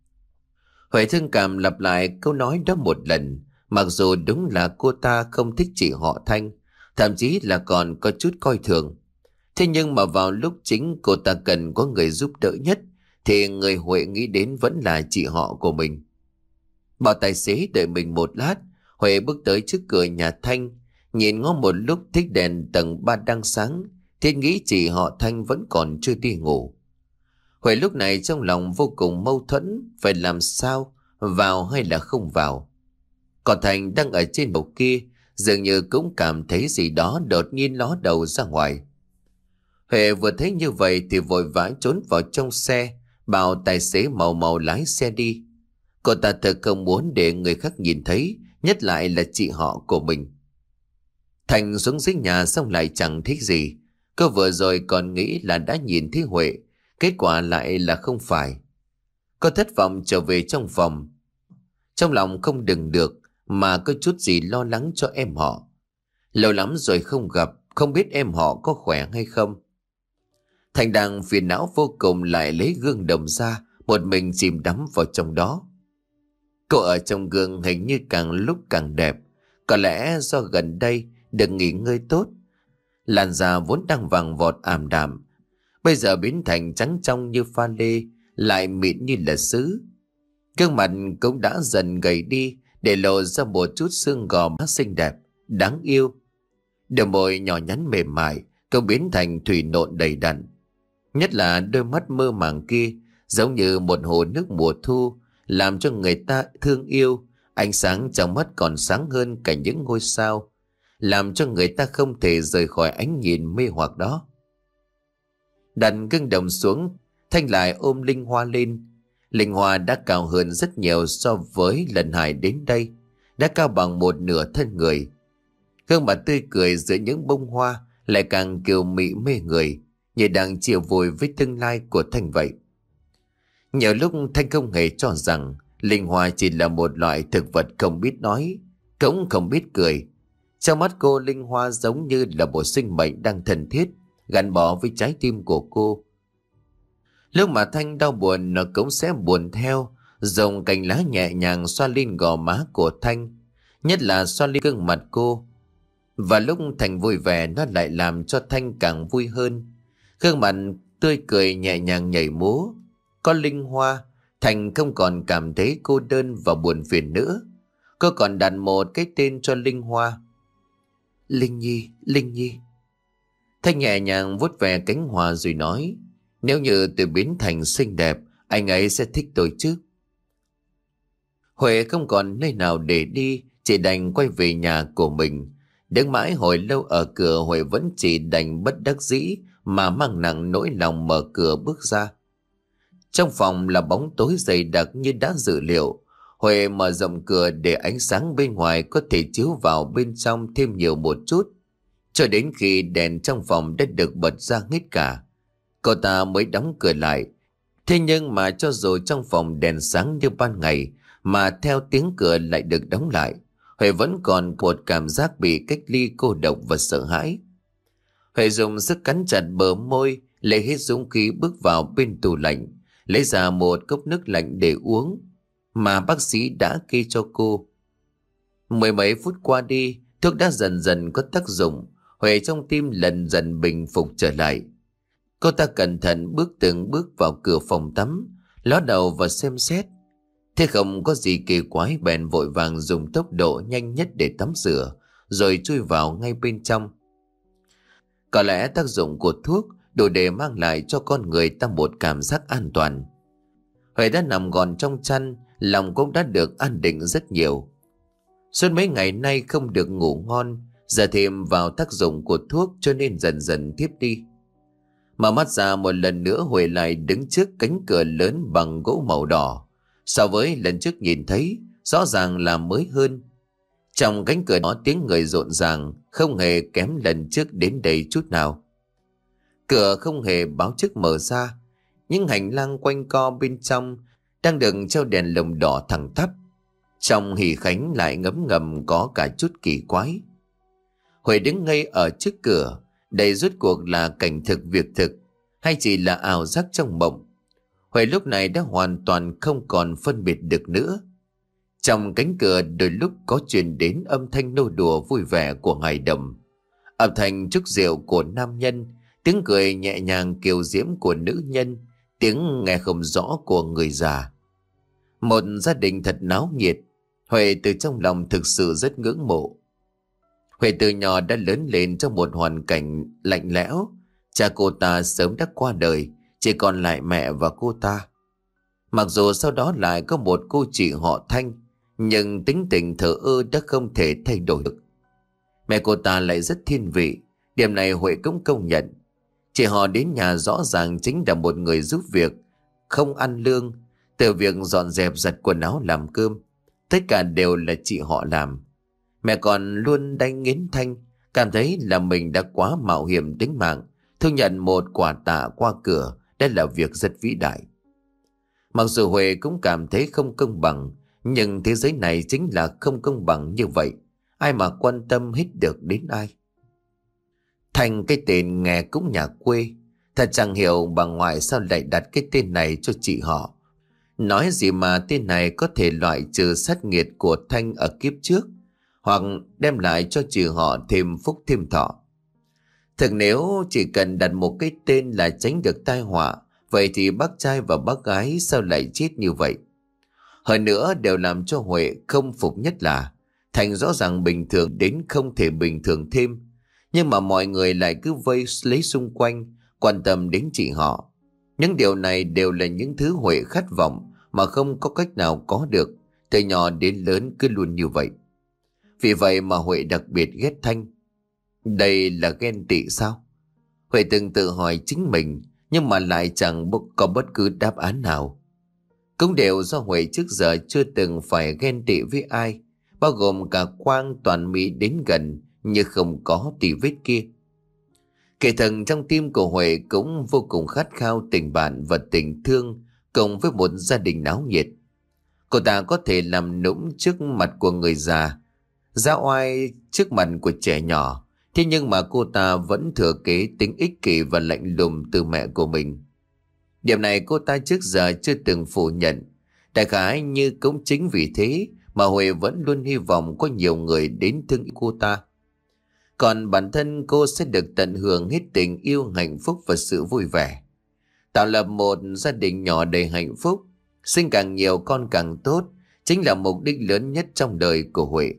Huệ thương cảm lặp lại câu nói đó một lần. Mặc dù đúng là cô ta không thích chị họ Thanh, thậm chí là còn có chút coi thường. Thế nhưng mà vào lúc chính cô ta cần có người giúp đỡ nhất, thì người Huệ nghĩ đến vẫn là chị họ của mình. Bảo tài xế đợi mình một lát, Huệ bước tới trước cửa nhà Thanh, nhìn ngó một lúc thích đèn tầng ba đang sáng, thì nghĩ chị họ Thanh vẫn còn chưa đi ngủ. Huệ lúc này trong lòng vô cùng mâu thuẫn, phải làm sao, vào hay là không vào. Còn Thành đang ở trên bầu kia, dường như cũng cảm thấy gì đó đột nhiên ló đầu ra ngoài. Huệ vừa thấy như vậy thì vội vã trốn vào trong xe, bảo tài xế mau mau lái xe đi. Cô ta thật không muốn để người khác nhìn thấy, nhất lại là chị họ của mình. Thành xuống dưới nhà xong lại chẳng thích gì. Cô vừa rồi còn nghĩ là đã nhìn thấy Huệ, kết quả lại là không phải. Cô thất vọng trở về trong phòng. Trong lòng không đừng được, mà có chút gì lo lắng cho em họ. Lâu lắm rồi không gặp, không biết em họ có khỏe hay không. Thành đang phiền não vô cùng lại lấy gương đồng ra, một mình chìm đắm vào trong đó. Cô ở trong gương hình như càng lúc càng đẹp. Có lẽ do gần đây được nghỉ ngơi tốt, làn da vốn đang vàng vọt ảm đạm, bây giờ biến thành trắng trong như pha lê, lại mịn như là sứ. Gương mặt cũng đã dần gầy đi, để lộ ra một chút xương gò má xinh đẹp, đáng yêu. Đôi môi nhỏ nhắn mềm mại cũng biến thành thủy nộn đầy đặn. Nhất là đôi mắt mơ màng kia, giống như một hồ nước mùa thu, làm cho người ta thương yêu. Ánh sáng trong mắt còn sáng hơn cả những ngôi sao, làm cho người ta không thể rời khỏi ánh nhìn mê hoặc đó. Đặt gương đồng xuống, Thanh lại ôm Linh Hoa lên. Linh Hoa đã cao hơn rất nhiều so với lần Hải đến đây, đã cao bằng một nửa thân người. Gương mặt tươi cười giữa những bông hoa lại càng kiều mị mê người, như đang chia vui với tương lai của Thanh vậy. Nhiều lúc Thanh không hề cho rằng Linh Hoa chỉ là một loại thực vật không biết nói, cũng không biết cười. Trong mắt cô, Linh Hoa giống như là một sinh mệnh đang thân thiết, gắn bó với trái tim của cô. Lúc mà Thanh đau buồn, nó cũng sẽ buồn theo, dùng cành lá nhẹ nhàng xoa lên gò má của Thanh, nhất là xoa lên gương mặt cô. Và lúc Thanh vui vẻ, nó lại làm cho Thanh càng vui hơn. Gương mặt tươi cười nhẹ nhàng nhảy múa. Có Linh Hoa, Thanh không còn cảm thấy cô đơn và buồn phiền nữa. Cô còn đặt một cái tên cho Linh Hoa: Linh Nhi, Linh Nhi. Thanh nhẹ nhàng vuốt về cánh hoa rồi nói: nếu như tôi biến thành xinh đẹp, anh ấy sẽ thích tôi chứ? Huệ không còn nơi nào để đi, chỉ đành quay về nhà của mình. Đứng mãi hồi lâu ở cửa, Huệ vẫn chỉ đành bất đắc dĩ mà mang nặng nỗi lòng mở cửa bước ra. Trong phòng là bóng tối dày đặc như đã dự liệu. Huệ mở rộng cửa để ánh sáng bên ngoài có thể chiếu vào bên trong thêm nhiều một chút. Cho đến khi đèn trong phòng đã được bật ra hết cả, cô ta mới đóng cửa lại. Thế nhưng mà cho dù trong phòng đèn sáng như ban ngày, mà theo tiếng cửa lại được đóng lại, Huệ vẫn còn một cảm giác bị cách ly, cô độc và sợ hãi. Huệ dùng sức cắn chặt bờ môi, lấy hết dũng khí bước vào bên tủ lạnh, lấy ra một cốc nước lạnh để uống mà bác sĩ đã kê cho cô. Mười mấy phút qua đi, thuốc đã dần dần có tác dụng. Huệ trong tim lần dần bình phục trở lại. Cô ta cẩn thận bước từng bước vào cửa phòng tắm, ló đầu và xem xét. Thế không có gì kỳ quái, bèn vội vàng dùng tốc độ nhanh nhất để tắm rửa, rồi chui vào ngay bên trong. Có lẽ tác dụng của thuốc đủ để mang lại cho con người ta một cảm giác an toàn. Huệ đã nằm gọn trong chăn, lòng cũng đã được an định rất nhiều. Suốt mấy ngày nay không được ngủ ngon, giờ thêm vào tác dụng của thuốc cho nên dần dần thiếp đi. Mở mắt ra một lần nữa, Huệ lại đứng trước cánh cửa lớn bằng gỗ màu đỏ. So với lần trước nhìn thấy, rõ ràng là mới hơn. Trong cánh cửa đó tiếng người rộn ràng, không hề kém lần trước đến đây chút nào. Cửa không hề báo trước mở ra, những hành lang quanh co bên trong đang được treo đèn lồng đỏ thẳng tắp. Trong hỉ khánh lại ngấm ngầm có cả chút kỳ quái. Huệ đứng ngây ở trước cửa, đây rốt cuộc là cảnh thực việc thực, hay chỉ là ảo giác trong mộng? Huệ lúc này đã hoàn toàn không còn phân biệt được nữa. Trong cánh cửa đôi lúc có truyền đến âm thanh nô đùa vui vẻ của ngài Đồng, âm thanh trúc rượu của nam nhân, tiếng cười nhẹ nhàng kiều diễm của nữ nhân, tiếng nghe không rõ của người già. Một gia đình thật náo nhiệt. Huệ từ trong lòng thực sự rất ngưỡng mộ. Huệ từ nhỏ đã lớn lên trong một hoàn cảnh lạnh lẽo. Cha cô ta sớm đã qua đời, chỉ còn lại mẹ và cô ta. Mặc dù sau đó lại có một cô chị họ Thanh, nhưng tính tình thờ ơ đã không thể thay đổi được. Mẹ cô ta lại rất thiên vị, điểm này Huệ cũng công nhận. Chị họ đến nhà rõ ràng chính là một người giúp việc, không ăn lương. Từ việc dọn dẹp giặt quần áo làm cơm, tất cả đều là chị họ làm. Mẹ còn luôn đánh nghiến Thanh, cảm thấy là mình đã quá mạo hiểm tính mạng, thu nhận một quà tạ qua cửa, đây là việc rất vĩ đại. Mặc dù Huệ cũng cảm thấy không công bằng, nhưng thế giới này chính là không công bằng như vậy. Ai mà quan tâm hết được đến ai. Thanh cái tên nghe cũng nhà quê, thật chẳng hiểu bà ngoại sao lại đặt cái tên này cho chị họ. Nói gì mà tên này có thể loại trừ sát nghiệt của Thanh ở kiếp trước, hoặc đem lại cho chị họ thêm phúc thêm thọ. Thực nếu chỉ cần đặt một cái tên là tránh được tai họa, vậy thì bác trai và bác gái sao lại chết như vậy? Hơn nữa đều làm cho Huệ không phục nhất là Thành rõ ràng bình thường đến không thể bình thường thêm, nhưng mà mọi người lại cứ vây lấy xung quanh, quan tâm đến chị họ. Những điều này đều là những thứ Huệ khát vọng mà không có cách nào có được, từ nhỏ đến lớn cứ luôn như vậy. Vì vậy mà Huệ đặc biệt ghét Thanh. Đây là ghen tị sao? Huệ từng tự hỏi chính mình, nhưng mà lại chẳng có bất cứ đáp án nào. Cũng đều do Huệ trước giờ chưa từng phải ghen tị với ai, bao gồm cả Quang, Toàn, Mỹ đến gần như không có tì vết kia. Kẻ thần trong tim của Huệ cũng vô cùng khát khao tình bạn và tình thương cùng với một gia đình náo nhiệt. Cô ta có thể làm nũng trước mặt của người già, ra oai trước mặt của trẻ nhỏ, thế nhưng mà cô ta vẫn thừa kế tính ích kỷ và lạnh lùng từ mẹ của mình. Điểm này cô ta trước giờ chưa từng phủ nhận. Đại khái như cũng chính vì thế mà Huệ vẫn luôn hy vọng có nhiều người đến thương yêu cô ta. Còn bản thân cô sẽ được tận hưởng hết tình yêu, hạnh phúc và sự vui vẻ. Tạo lập một gia đình nhỏ đầy hạnh phúc, sinh càng nhiều con càng tốt, chính là mục đích lớn nhất trong đời của Huệ.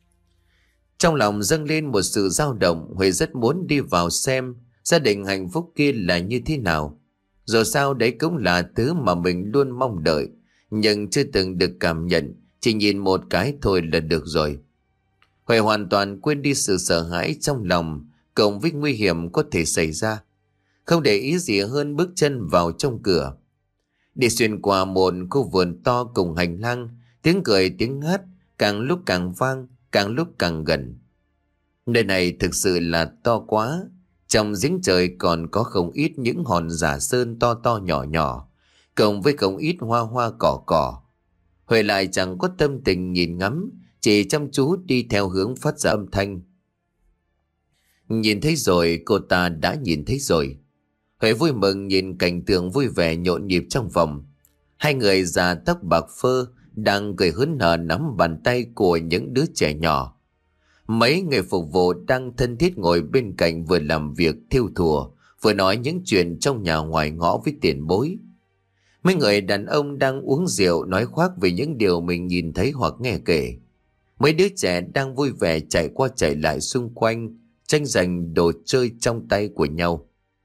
Trong lòng dâng lên một sự dao động, Huệ rất muốn đi vào xem gia đình hạnh phúc kia là như thế nào. Dù sao đấy cũng là thứ mà mình luôn mong đợi, nhưng chưa từng được cảm nhận, chỉ nhìn một cái thôi là được rồi. Huệ hoàn toàn quên đi sự sợ hãi trong lòng, cộng với nguy hiểm có thể xảy ra. Không để ý gì hơn bước chân vào trong cửa. Đi xuyên qua một khu vườn to cùng hành lang, tiếng cười tiếng hát càng lúc càng vang, càng lúc càng gần. Nơi này thực sự là to quá. Trong giếng trời còn có không ít những hòn giả sơn to to nhỏ nhỏ, cộng với không ít hoa hoa cỏ cỏ. Huệ lại chẳng có tâm tình nhìn ngắm, chỉ chăm chú đi theo hướng phát ra âm thanh. Nhìn thấy rồi, cô ta đã nhìn thấy rồi. Huệ vui mừng nhìn cảnh tượng vui vẻ nhộn nhịp trong phòng. Hai người già tóc bạc phơ đang cười hớn hở nắm bàn tay của những đứa trẻ nhỏ. Mấy người phục vụ đang thân thiết ngồi bên cạnh, vừa làm việc thiêu thùa, vừa nói những chuyện trong nhà ngoài ngõ với tiền bối. Mấy người đàn ông đang uống rượu nói khoác về những điều mình nhìn thấy hoặc nghe kể. Mấy đứa trẻ đang vui vẻ chạy qua chạy lại xung quanh, tranh giành đồ chơi trong tay của nhau.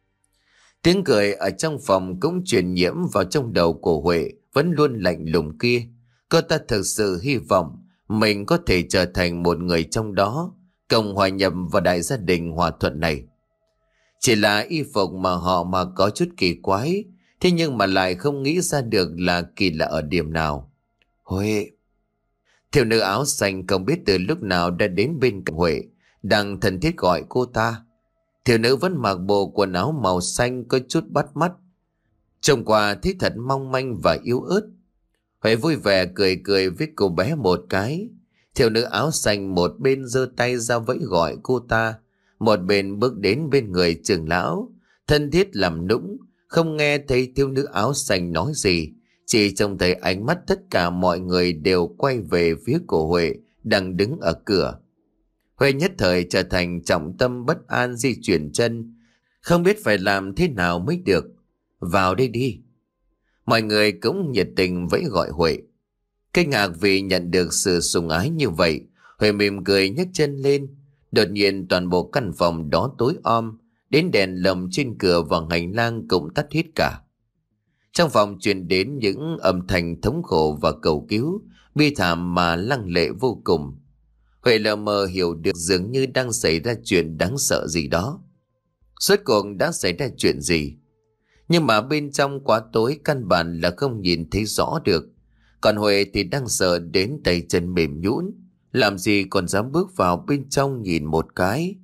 Tiếng cười ở trong phòng cũng truyền nhiễm vào trong đầu của Huệ vẫn luôn lạnh lùng kia. Cô ta thực sự hy vọng mình có thể trở thành một người trong đó, cùng hòa nhập vào đại gia đình hòa thuận này. Chỉ là y phục mà họ mà có chút kỳ quái, thế nhưng mà lại không nghĩ ra được là kỳ lạ ở điểm nào. Huệ! Thiếu nữ áo xanh không biết từ lúc nào đã đến bên cạnh Huệ, đang thân thiết gọi cô ta. Thiếu nữ vẫn mặc bộ quần áo màu xanh có chút bắt mắt, trông qua thấy thật mong manh và yếu ớt. Huệ vui vẻ cười cười với cô bé một cái. Thiếu nữ áo xanh một bên giơ tay ra vẫy gọi cô ta, một bên bước đến bên người trưởng lão, thân thiết làm nũng, không nghe thấy thiếu nữ áo xanh nói gì, chỉ trông thấy ánh mắt tất cả mọi người đều quay về phía của Huệ đang đứng ở cửa. Huệ nhất thời trở thành trọng tâm bất an, di chuyển chân, không biết phải làm thế nào mới được. Vào đây đi. Mọi người cũng nhiệt tình vẫy gọi Huệ. Kinh ngạc vì nhận được sự sủng ái như vậy, Huệ mỉm cười nhấc chân lên. Đột nhiên toàn bộ căn phòng đó tối om, đến đèn lồng trên cửa và hành lang cũng tắt hết cả. Trong phòng truyền đến những âm thanh thống khổ và cầu cứu, bi thảm mà lăng lệ vô cùng. Huệ lờ mờ hiểu được dường như đang xảy ra chuyện đáng sợ gì đó. Rốt cuộc đã xảy ra chuyện gì? Nhưng mà bên trong quá tối, căn bản là không nhìn thấy rõ được. Còn Huệ thì đang sợ đến tay chân mềm nhũn, làm gì còn dám bước vào bên trong nhìn một cái.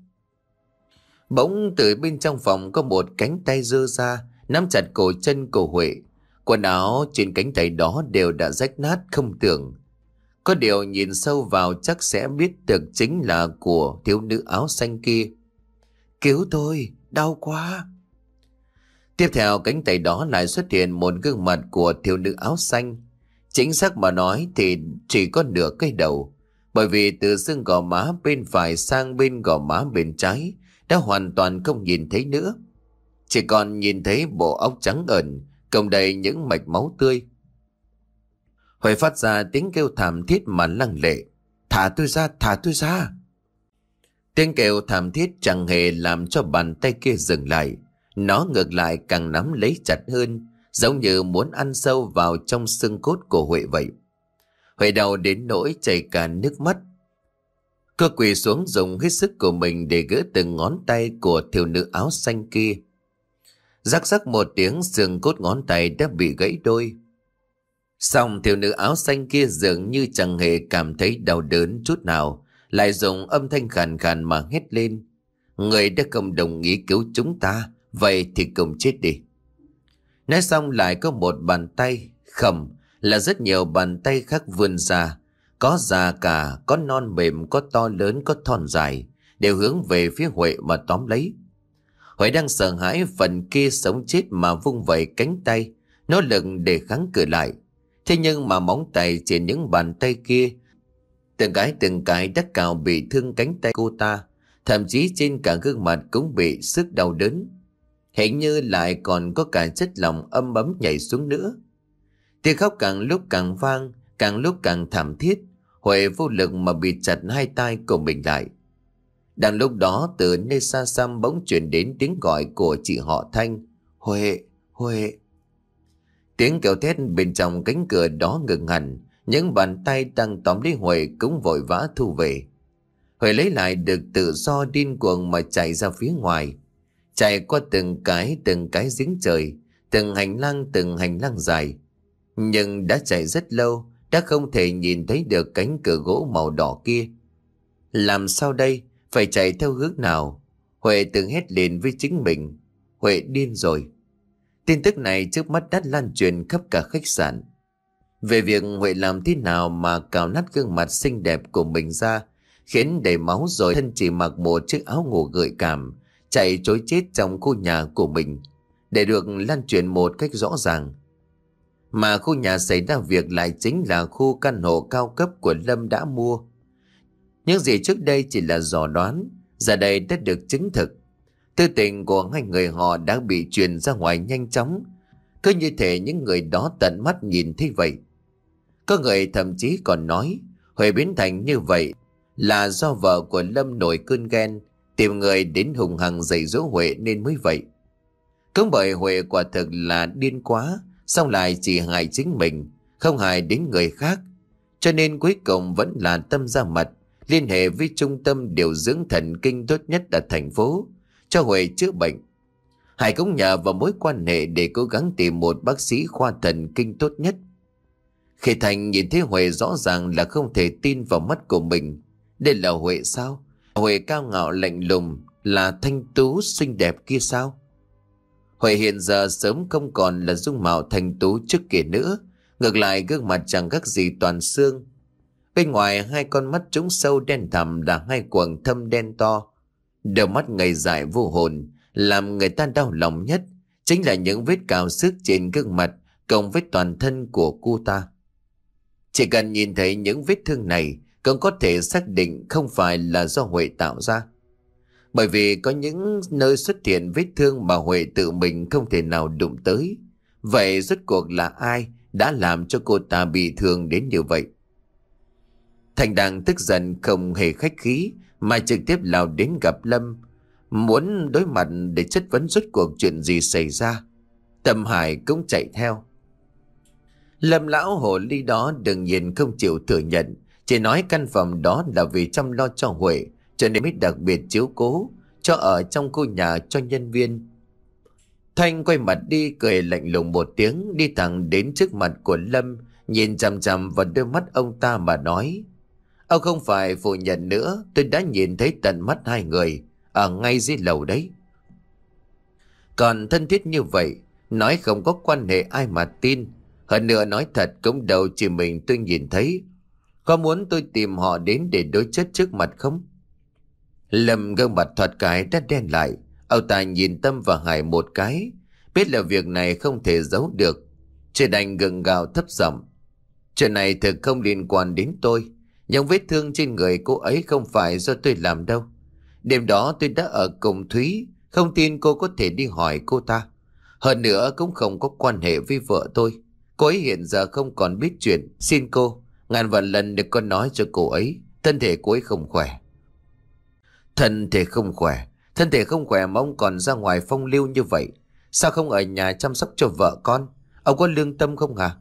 Bỗng từ bên trong phòng có một cánh tay giơ ra, nắm chặt cổ chân của Huệ. Quần áo trên cánh tay đó đều đã rách nát không tưởng. Có điều nhìn sâu vào chắc sẽ biết được chính là của thiếu nữ áo xanh kia. Cứu tôi, đau quá. Tiếp theo cánh tay đó lại xuất hiện một gương mặt của thiếu nữ áo xanh. Chính xác mà nói thì chỉ có nửa cái đầu, bởi vì từ xương gò má bên phải sang bên gò má bên trái đã hoàn toàn không nhìn thấy nữa. Chỉ còn nhìn thấy bộ óc trắng ẩn, cộng đầy những mạch máu tươi. Huệ phát ra tiếng kêu thảm thiết mà lăng lệ. Thả tôi ra, thả tôi ra. Tiếng kêu thảm thiết chẳng hề làm cho bàn tay kia dừng lại. Nó ngược lại càng nắm lấy chặt hơn, giống như muốn ăn sâu vào trong xương cốt của Huệ vậy. Huệ đau đến nỗi chảy cả nước mắt. Cô quỳ xuống dùng hết sức của mình để gỡ từng ngón tay của thiếu nữ áo xanh kia. Rắc rắc một tiếng, xương cốt ngón tay đã bị gãy đôi. Xong thiếu nữ áo xanh kia dường như chẳng hề cảm thấy đau đớn chút nào, lại dùng âm thanh khàn khàn mà hét lên. Người đã không đồng ý cứu chúng ta, vậy thì cùng chết đi. Nói xong lại có một bàn tay, không, là rất nhiều bàn tay khác vươn ra. Có già cả, có non mềm, có to lớn, có thon dài, đều hướng về phía Huệ mà tóm lấy. Huệ đang sợ hãi phần kia sống chết mà vung vẩy cánh tay, nỗ lực để kháng cự lại. Thế nhưng mà móng tay trên những bàn tay kia, từng cái từng cái đắc cào bị thương cánh tay cô ta, thậm chí trên cả gương mặt cũng bị sức đau đớn. Hình như lại còn có cả chất lỏng âm ấm nhảy xuống nữa. Tiếng khóc càng lúc càng vang, càng lúc càng thảm thiết. Huệ vô lực mà bịt chặt hai tay của mình lại. Đang lúc đó từ nơi xa xăm bỗng truyền đến tiếng gọi của chị họ Thanh. Huệ, Huệ. Tiếng kêu thét bên trong cánh cửa đó ngừng hẳn. Những bàn tay đang tóm lấy Huệ cũng vội vã thu về. Huệ lấy lại được tự do điên cuồng mà chạy ra phía ngoài. Chạy qua từng cái từng cái giếng trời, từng hành lang từng hành lang dài. Nhưng đã chạy rất lâu, đã không thể nhìn thấy được cánh cửa gỗ màu đỏ kia. Làm sao đây? Phải chạy theo hướng nào? Huệ từng hét lên với chính mình. Huệ điên rồi. Tin tức này trước mắt đã lan truyền khắp cả khách sạn. Về việc Huệ làm thế nào mà cào nát gương mặt xinh đẹp của mình ra, khiến đầy máu rồi thân chỉ mặc một chiếc áo ngủ gợi cảm, chạy trối chết trong khu nhà của mình, để được lan truyền một cách rõ ràng. Mà khu nhà xảy ra việc lại chính là khu căn hộ cao cấp của Lâm đã mua. Những gì trước đây chỉ là dò đoán, giờ đây đã được chứng thực. Tư tình của hai người họ đã bị truyền ra ngoài nhanh chóng, cứ như thể những người đó tận mắt nhìn thấy vậy. Có người thậm chí còn nói Huệ biến thành như vậy là do vợ của Lâm nổi cơn ghen, tìm người đến hùng hăng dạy dỗ Huệ nên mới vậy. Cũng bởi Huệ quả thực là điên quá, xong lại chỉ hại chính mình, không hại đến người khác, cho nên cuối cùng vẫn là Tâm ra mặt liên hệ với trung tâm điều dưỡng thần kinh tốt nhất ở thành phố cho Huệ chữa bệnh. Hải cũng nhờ vào mối quan hệ để cố gắng tìm một bác sĩ khoa thần kinh tốt nhất. Khi Thành nhìn thấy Huệ rõ ràng là không thể tin vào mắt của mình. Đây là Huệ sao? Huệ cao ngạo lạnh lùng, là thanh tú xinh đẹp kia sao? Huệ hiện giờ sớm không còn là dung mạo thanh tú trước kia nữa, ngược lại gương mặt chẳng khác gì toàn xương. Bên ngoài hai con mắt trũng sâu đen thẳm là hai quầng thâm đen to. Đôi mắt ngây dại vô hồn, làm người ta đau lòng nhất chính là những vết cào xước trên gương mặt cộng với toàn thân của cô ta. Chỉ cần nhìn thấy những vết thương này cũng có thể xác định không phải là do Huệ tạo ra. Bởi vì có những nơi xuất hiện vết thương mà Huệ tự mình không thể nào đụng tới. Vậy rốt cuộc là ai đã làm cho cô ta bị thương đến như vậy? Thành đang tức giận không hề khách khí mà trực tiếp lao đến gặp Lâm, muốn đối mặt để chất vấn rốt cuộc chuyện gì xảy ra. Tâm Hải cũng chạy theo. Lâm lão hồ ly đó đương nhiên không chịu thừa nhận, chỉ nói căn phòng đó là vì chăm lo cho Huệ, cho nên mới đặc biệt chiếu cố cho ở trong khu nhà cho nhân viên. Thanh quay mặt đi cười lạnh lùng một tiếng, đi thẳng đến trước mặt của Lâm, nhìn chằm chằm vào đôi mắt ông ta mà nói: Ông không phải phủ nhận nữa, tôi đã nhìn thấy tận mắt hai người ở ngay dưới lầu đấy. Còn thân thiết như vậy, nói không có quan hệ ai mà tin. Hơn nữa nói thật cũng đâu chỉ mình tôi nhìn thấy. Có muốn tôi tìm họ đến để đối chất trước mặt không? Lâm gương mặt thoạt cái đã đen lại. Ông ta nhìn Tâm và Hải một cái, biết là việc này không thể giấu được, chỉ đành gượng gạo thấp giọng: Chuyện này thực không liên quan đến tôi. Những vết thương trên người cô ấy không phải do tôi làm đâu. Đêm đó tôi đã ở cùng Thúy, không tin cô có thể đi hỏi cô ta. Hơn nữa cũng không có quan hệ với vợ tôi. Cô ấy hiện giờ không còn biết chuyện. Xin cô, ngàn vạn lần đừng có nói cho cô ấy. Thân thể cô ấy không khỏe. Thân thể không khỏe? Thân thể không khỏe mà ông còn ra ngoài phong lưu như vậy. Sao không ở nhà chăm sóc cho vợ con? Ông có lương tâm không hả?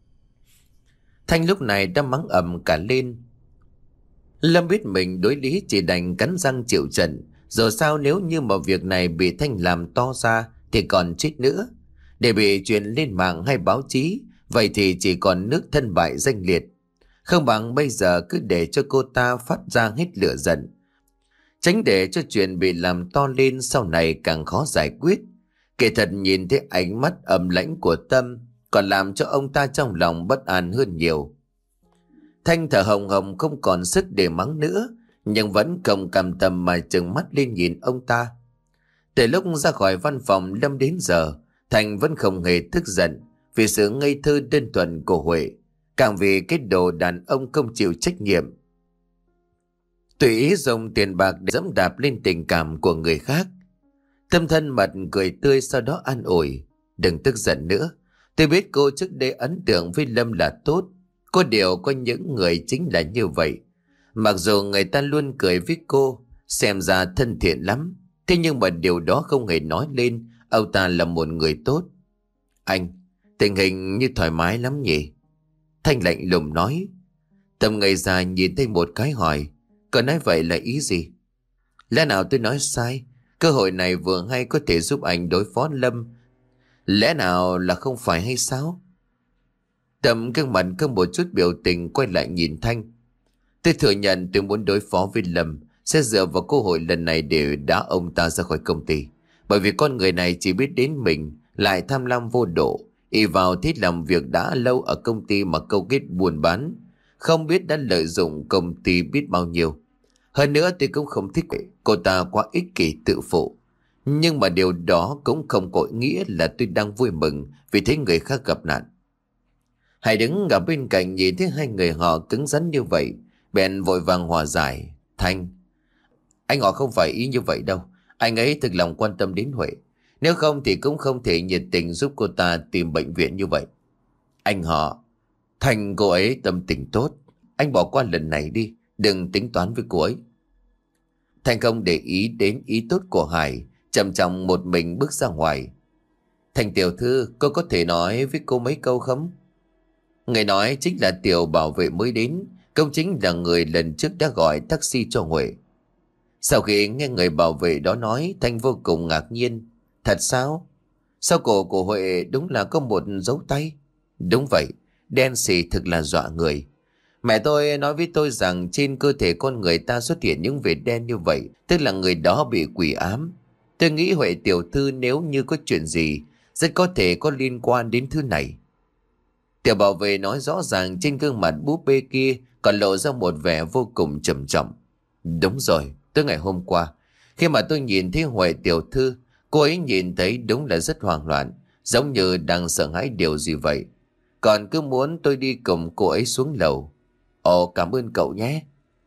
Thanh lúc này đã mắng ầm cả lên. Lâm biết mình đối lý chỉ đành cắn răng chịu trận. Rồi sao nếu như mà việc này bị Thanh làm to ra thì còn chết nữa. Để bị truyền lên mạng hay báo chí, vậy thì chỉ còn nước thân bại danh liệt. Không bằng bây giờ cứ để cho cô ta phát ra hết lửa giận, tránh để cho chuyện bị làm to lên sau này càng khó giải quyết. Kể thật nhìn thấy ánh mắt ầm lãnh của Tâm còn làm cho ông ta trong lòng bất an hơn nhiều. Thanh thở hồng hồng không còn sức để mắng nữa, nhưng vẫn không cam tâm mà trừng mắt lên nhìn ông ta. Từ lúc ra khỏi văn phòng Lâm đến giờ, Thanh vẫn không hề tức giận vì sự ngây thơ đơn thuần của Huệ, càng vì cái đồ đàn ông không chịu trách nhiệm, tùy ý dùng tiền bạc để dẫm đạp lên tình cảm của người khác. Tâm thân mật cười tươi sau đó an ủi. Đừng tức giận nữa. Tôi biết cô trước đây ấn tượng với Lâm là tốt. Có điều có những người chính là như vậy. Mặc dù người ta luôn cười với cô, xem ra thân thiện lắm, thế nhưng mà điều đó không hề nói lên ông ta là một người tốt. Anh, tình hình như thoải mái lắm nhỉ? Thanh lạnh lùng nói. Tâm ngây ra nhìn thấy một cái hỏi. Cậu nói vậy là ý gì? Lẽ nào tôi nói sai? Cơ hội này vừa hay có thể giúp anh đối phó Lâm. Lẽ nào là không phải hay sao? Tâm gương mặt có một chút biểu tình quay lại nhìn Thanh. Tôi thừa nhận tôi muốn đối phó với Lâm, sẽ dựa vào cơ hội lần này để đá ông ta ra khỏi công ty. Bởi vì con người này chỉ biết đến mình, lại tham lam vô độ, ỷ vào thích làm việc đã lâu ở công ty mà câu kết buôn bán, không biết đã lợi dụng công ty biết bao nhiêu. Hơn nữa tôi cũng không thích cô ta quá ích kỷ tự phụ. Nhưng mà điều đó cũng không có nghĩa là tôi đang vui mừng vì thấy người khác gặp nạn. Hải đứng ở bên cạnh nhìn thấy hai người họ cứng rắn như vậy, bèn vội vàng hòa giải. Thanh, anh họ không phải ý như vậy đâu. Anh ấy thực lòng quan tâm đến Huệ. Nếu không thì cũng không thể nhiệt tình giúp cô ta tìm bệnh viện như vậy. Anh họ, Thanh cô ấy tâm tình tốt. Anh bỏ qua lần này đi, đừng tính toán với cô ấy. Thanh không để ý đến ý tốt của Hải, chậm chậm một mình bước ra ngoài. Thanh tiểu thư, cô có thể nói với cô mấy câu không? Người nói chính là tiểu bảo vệ mới đến, công chính là người lần trước đã gọi taxi cho Huệ. Sau khi nghe người bảo vệ đó nói, Thanh vô cùng ngạc nhiên. Thật sao? Sau cổ của Huệ đúng là có một dấu tay. Đúng vậy, đen xì thực là dọa người. Mẹ tôi nói với tôi rằng trên cơ thể con người ta xuất hiện những vệt đen như vậy, tức là người đó bị quỷ ám. Tôi nghĩ Huệ tiểu thư nếu như có chuyện gì, rất có thể có liên quan đến thứ này. Tiểu bảo vệ nói rõ ràng trên gương mặt búp bê kia còn lộ ra một vẻ vô cùng trầm trọng. Đúng rồi, tới ngày hôm qua, khi mà tôi nhìn thấy Huệ tiểu thư, cô ấy nhìn thấy đúng là rất hoảng loạn, giống như đang sợ hãi điều gì vậy. Còn cứ muốn tôi đi cùng cô ấy xuống lầu. Ồ, cảm ơn cậu nhé.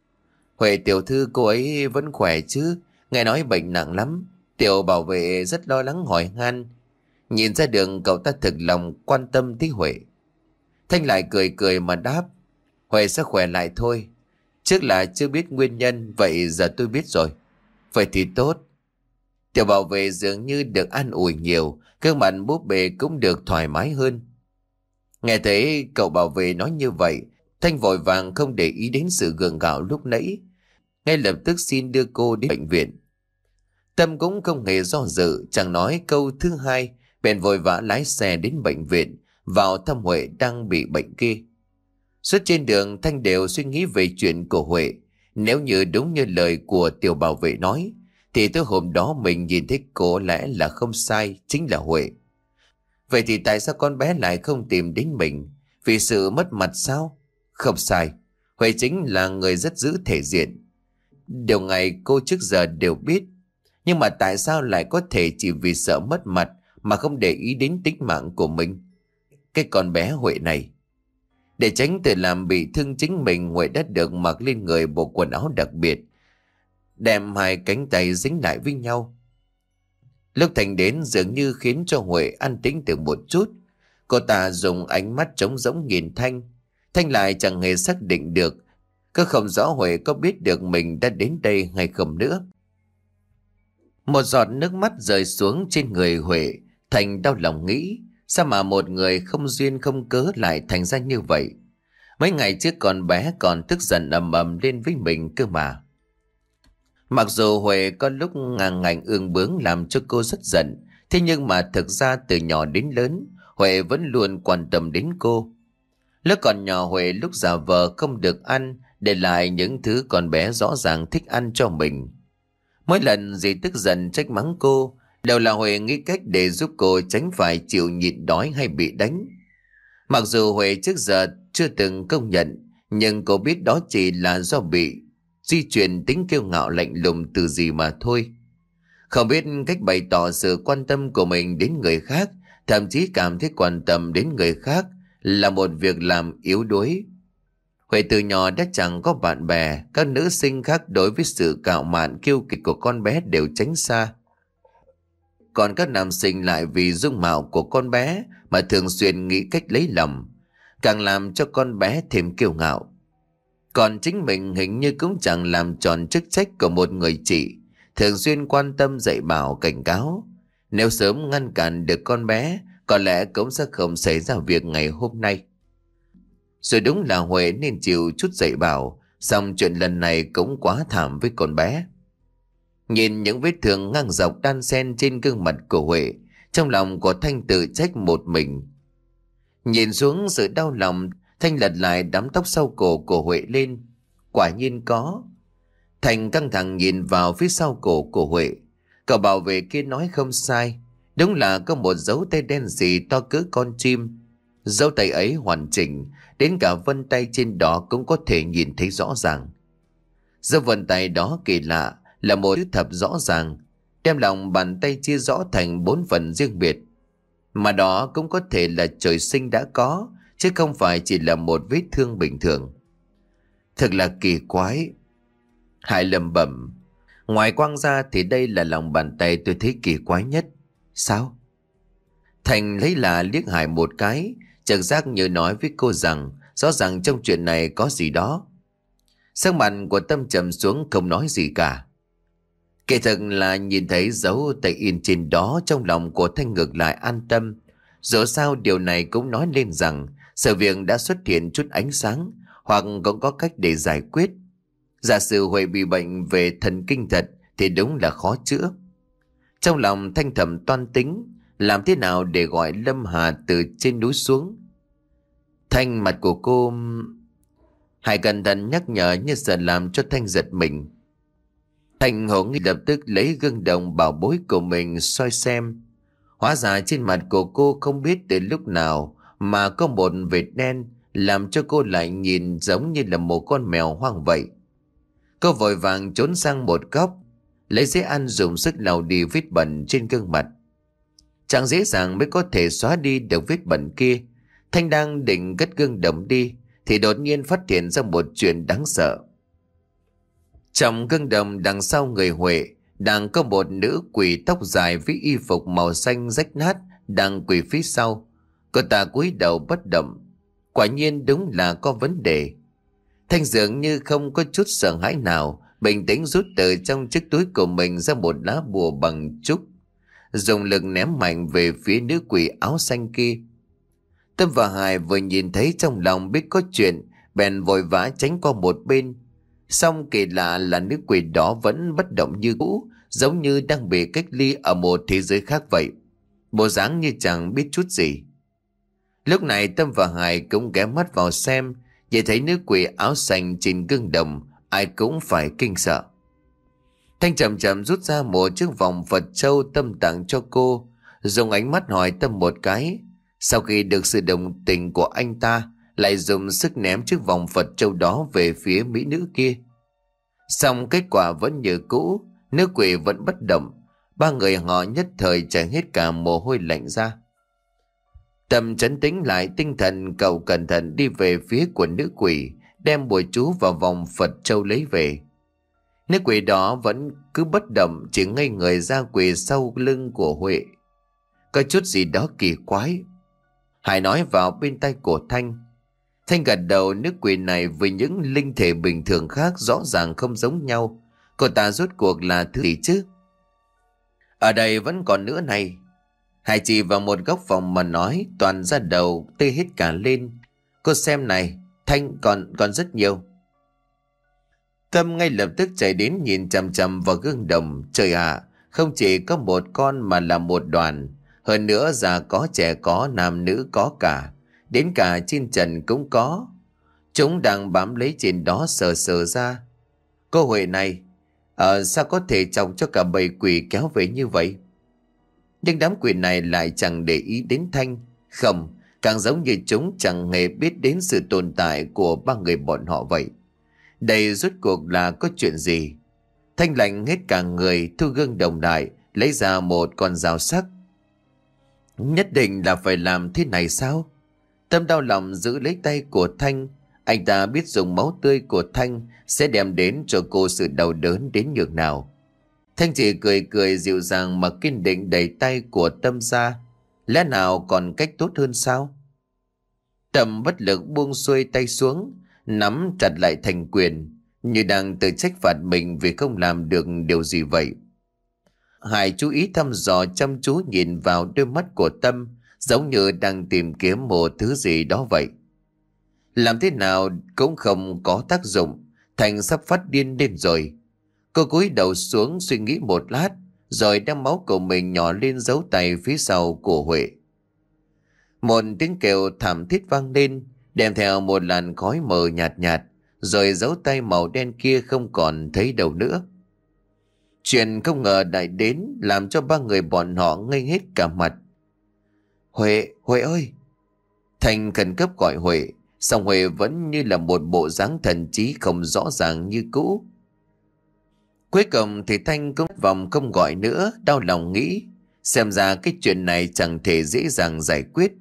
Huệ tiểu thư cô ấy vẫn khỏe chứ? Nghe nói bệnh nặng lắm. Tiểu bảo vệ rất lo lắng hỏi han. Nhìn ra đường cậu ta thực lòng quan tâm tới Huệ. Thanh lại cười cười mà đáp. Huệ sẽ khỏe lại thôi. Trước là chưa biết nguyên nhân, vậy giờ tôi biết rồi. Vậy thì tốt. Tiểu bảo vệ dường như được an ủi nhiều, gương mặt búp bê cũng được thoải mái hơn. Nghe thấy cậu bảo vệ nói như vậy, Thanh vội vàng không để ý đến sự gượng gạo lúc nãy, ngay lập tức xin đưa cô đến bệnh viện. Tâm cũng không hề do dự, chẳng nói câu thứ hai, bèn vội vã lái xe đến bệnh viện, vào thăm Huệ đang bị bệnh kia. Suốt trên đường Thanh đều suy nghĩ về chuyện của Huệ. Nếu như đúng như lời của tiểu bảo vệ nói, thì tới hôm đó mình nhìn thấy cô lẽ là không sai, chính là Huệ. Vậy thì tại sao con bé lại không tìm đến mình? Vì sự mất mặt sao? Không sai, Huệ chính là người rất giữ thể diện. Điều này cô trước giờ đều biết. Nhưng mà tại sao lại có thể chỉ vì sợ mất mặt mà không để ý đến tính mạng của mình? Cái con bé Huệ này. Để tránh tự làm bị thương chính mình, Huệ đã được mặc lên người bộ quần áo đặc biệt. đem hai cánh tay dính lại với nhau. Lúc Thành đến dường như khiến cho Huệ an tĩnh được một chút. Cô ta dùng ánh mắt trống rỗng nhìn Thanh. Thanh lại chẳng hề xác định được, cứ không rõ Huệ có biết được mình đã đến đây hay không nữa. Một giọt nước mắt rơi xuống trên người Huệ. Thành đau lòng nghĩ, sao mà một người không duyên không cớ lại thành ra như vậy. Mấy ngày trước con bé còn tức giận ầm ầm lên với mình cơ mà. Mặc dù Huệ có lúc ngang ngạnh ương bướng làm cho cô rất giận, thế nhưng mà thực ra từ nhỏ đến lớn, Huệ vẫn luôn quan tâm đến cô. Lúc còn nhỏ Huệ lúc giả vờ không được ăn, để lại những thứ con bé rõ ràng thích ăn cho mình. Mỗi lần dì tức giận trách mắng cô, đều là Huệ nghĩ cách để giúp cô tránh phải chịu nhịn đói hay bị đánh. Mặc dù Huệ trước giờ chưa từng công nhận, nhưng cô biết đó chỉ là do bị di chuyển tính kiêu ngạo lạnh lùng từ gì mà thôi. Không biết cách bày tỏ sự quan tâm của mình đến người khác, thậm chí cảm thấy quan tâm đến người khác là một việc làm yếu đuối. Huệ từ nhỏ đã chẳng có bạn bè, các nữ sinh khác đối với sự cạo mạn kiêu kỵ của con bé đều tránh xa. Còn các nam sinh lại vì dung mạo của con bé mà thường xuyên nghĩ cách lấy lòng, càng làm cho con bé thêm kiêu ngạo. Còn chính mình hình như cũng chẳng làm tròn chức trách của một người chị, thường xuyên quan tâm dạy bảo cảnh cáo. Nếu sớm ngăn cản được con bé, có lẽ cũng sẽ không xảy ra việc ngày hôm nay. Rồi đúng là Huệ nên chịu chút dạy bảo, song chuyện lần này cũng quá thảm với con bé. Nhìn những vết thương ngang dọc đan xen trên gương mặt của Huệ, trong lòng của Thanh tự trách một mình. Nhìn xuống sự đau lòng, Thanh lật lại đám tóc sau cổ của Huệ lên. Quả nhiên có. Thanh căng thẳng nhìn vào phía sau cổ của Huệ. Cậu bảo vệ kia nói không sai. Đúng là có một dấu tay đen gì to cỡ con chim. Dấu tay ấy hoàn chỉnh, đến cả vân tay trên đó cũng có thể nhìn thấy rõ ràng. Dấu vân tay đó kỳ lạ, là một chữ thập rõ ràng, đem lòng bàn tay chia rõ thành bốn phần riêng biệt. Mà đó cũng có thể là trời sinh đã có, chứ không phải chỉ là một vết thương bình thường. Thật là kỳ quái. Hải lẩm bẩm. Ngoài quang ra thì đây là lòng bàn tay tôi thấy kỳ quái nhất. Sao? Thành lấy là liếc Hải một cái, chợt giác như nói với cô rằng rõ ràng trong chuyện này có gì đó. Sắc mặt của Tâm trầm xuống không nói gì cả. Kể thật là nhìn thấy dấu tay in trên đó, trong lòng của Thanh ngược lại an tâm. Dẫu sao điều này cũng nói lên rằng sự việc đã xuất hiện chút ánh sáng, hoặc cũng có cách để giải quyết. Giả sử Huệ bị bệnh về thần kinh thật thì đúng là khó chữa. Trong lòng Thanh thầm toan tính làm thế nào để gọi Lâm Hà từ trên núi xuống. Thanh, mặt của cô... Hải cẩn thận nhắc nhở như sợ làm cho Thanh giật mình. Thanh hổ nghi lập tức lấy gương đồng bảo bối của mình soi xem. Hóa ra trên mặt của cô không biết từ lúc nào mà có một vệt đen, làm cho cô lại nhìn giống như là một con mèo hoang vậy. Cô vội vàng trốn sang một góc, lấy giấy ăn dùng sức lau đi vết bẩn trên gương mặt. Chẳng dễ dàng mới có thể xóa đi được vết bẩn kia. Thanh đang định cất gương đồng đi thì đột nhiên phát hiện ra một chuyện đáng sợ. Trong gương đồng đằng sau người Huệ đang có một nữ quỷ tóc dài với y phục màu xanh rách nát đang quỳ phía sau. Cô ta cúi đầu bất động. Quả nhiên đúng là có vấn đề. Thanh dường như không có chút sợ hãi nào, bình tĩnh rút từ trong chiếc túi của mình ra một lá bùa bằng trúc, dùng lực ném mạnh về phía nữ quỷ áo xanh kia. Tâm và Hải vừa nhìn thấy trong lòng biết có chuyện, bèn vội vã tránh qua một bên. Song kỳ lạ là nữ quỷ đó vẫn bất động như cũ, giống như đang bị cách ly ở một thế giới khác vậy. Bộ dáng như chẳng biết chút gì. Lúc này Tâm và Hải cũng ghé mắt vào xem, chỉ thấy nữ quỷ áo xanh trên gương đồng, ai cũng phải kinh sợ. Thanh chậm chậm rút ra một chiếc vòng Phật châu Tâm tặng cho cô, dùng ánh mắt hỏi Tâm một cái. Sau khi được sự đồng tình của anh ta, lại dùng sức ném chiếc vòng Phật châu đó về phía mỹ nữ kia. Xong kết quả vẫn như cũ, nữ quỷ vẫn bất động. Ba người họ nhất thời chảy hết cả mồ hôi lạnh ra. Tâm trấn tĩnh lại tinh thần, cậu cẩn thận đi về phía của nữ quỷ, đem bùa chú vào vòng Phật châu lấy về. Nữ quỷ đó vẫn cứ bất động, chỉ ngây người ra quỳ sau lưng của Huệ. Có chút gì đó kỳ quái, Hải nói vào bên tai của Thanh. Thanh gật đầu. Nữ quỷ này với những linh thể bình thường khác rõ ràng không giống nhau. Cô ta rốt cuộc là thứ gì chứ? Ở đây vẫn còn nữa này. Hải chỉ vào một góc phòng mà nói, toàn ra đầu tê hết cả lên. Cô xem này, Thanh, còn còn rất nhiều. Tâm ngay lập tức chạy đến nhìn chằm chằm vào gương đồng. Trời ạ, không chỉ có một con mà là một đoàn. Hơn nữa già có trẻ có, nam nữ có cả. Đến cả trên trần cũng có. Chúng đang bám lấy trên đó sờ sờ ra. Cô Huệ này, ờ, sao có thể chọc cho cả bầy quỷ kéo về như vậy? Nhưng đám quỷ này lại chẳng để ý đến Thanh. Không, càng giống như chúng chẳng hề biết đến sự tồn tại của ba người bọn họ vậy. Đây rốt cuộc là có chuyện gì? Thanh lạnh hết cả người, thu gương đồng lại, lấy ra một con dao sắc. Nhất định là phải làm thế này sao? Tâm đau lòng giữ lấy tay của Thanh. Anh ta biết dùng máu tươi của Thanh sẽ đem đến cho cô sự đau đớn đến nhường nào. Thanh chỉ cười cười dịu dàng mà kiên định đẩy tay của Tâm ra. Lẽ nào còn cách tốt hơn sao? Tâm bất lực buông xuôi tay xuống, nắm chặt lại thành quyền, như đang tự trách phạt mình vì không làm được điều gì vậy. Hải chú ý thăm dò chăm chú nhìn vào đôi mắt của Tâm, giống như đang tìm kiếm một thứ gì đó vậy. Làm thế nào cũng không có tác dụng. Thành sắp phát điên lên rồi. Cô cúi đầu xuống suy nghĩ một lát, rồi đem máu của mình nhỏ lên dấu tay phía sau của Huệ. Một tiếng kêu thảm thiết vang lên, đem theo một làn khói mờ nhạt nhạt, rồi dấu tay màu đen kia không còn thấy đâu nữa. Chuyện không ngờ lại đến, làm cho ba người bọn họ ngây hết cả mặt. Huệ, Huệ ơi! Thành khẩn cấp gọi Huệ, song Huệ vẫn như là một bộ dáng thần trí không rõ ràng như cũ. Cuối cùng thì Thanh cũng vòng không gọi nữa, đau lòng nghĩ, xem ra cái chuyện này chẳng thể dễ dàng giải quyết.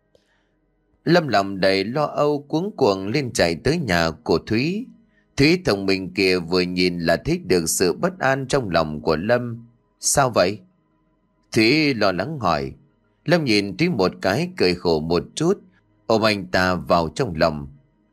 Lâm lòng đầy lo âu cuống cuồng lên chạy tới nhà của Thúy. Thúy thông minh kia vừa nhìn là thấy được sự bất an trong lòng của Lâm. Sao vậy? Thúy lo lắng hỏi. Lâm nhìn Thúy một cái, cười khổ một chút, ôm anh ta vào trong lòng.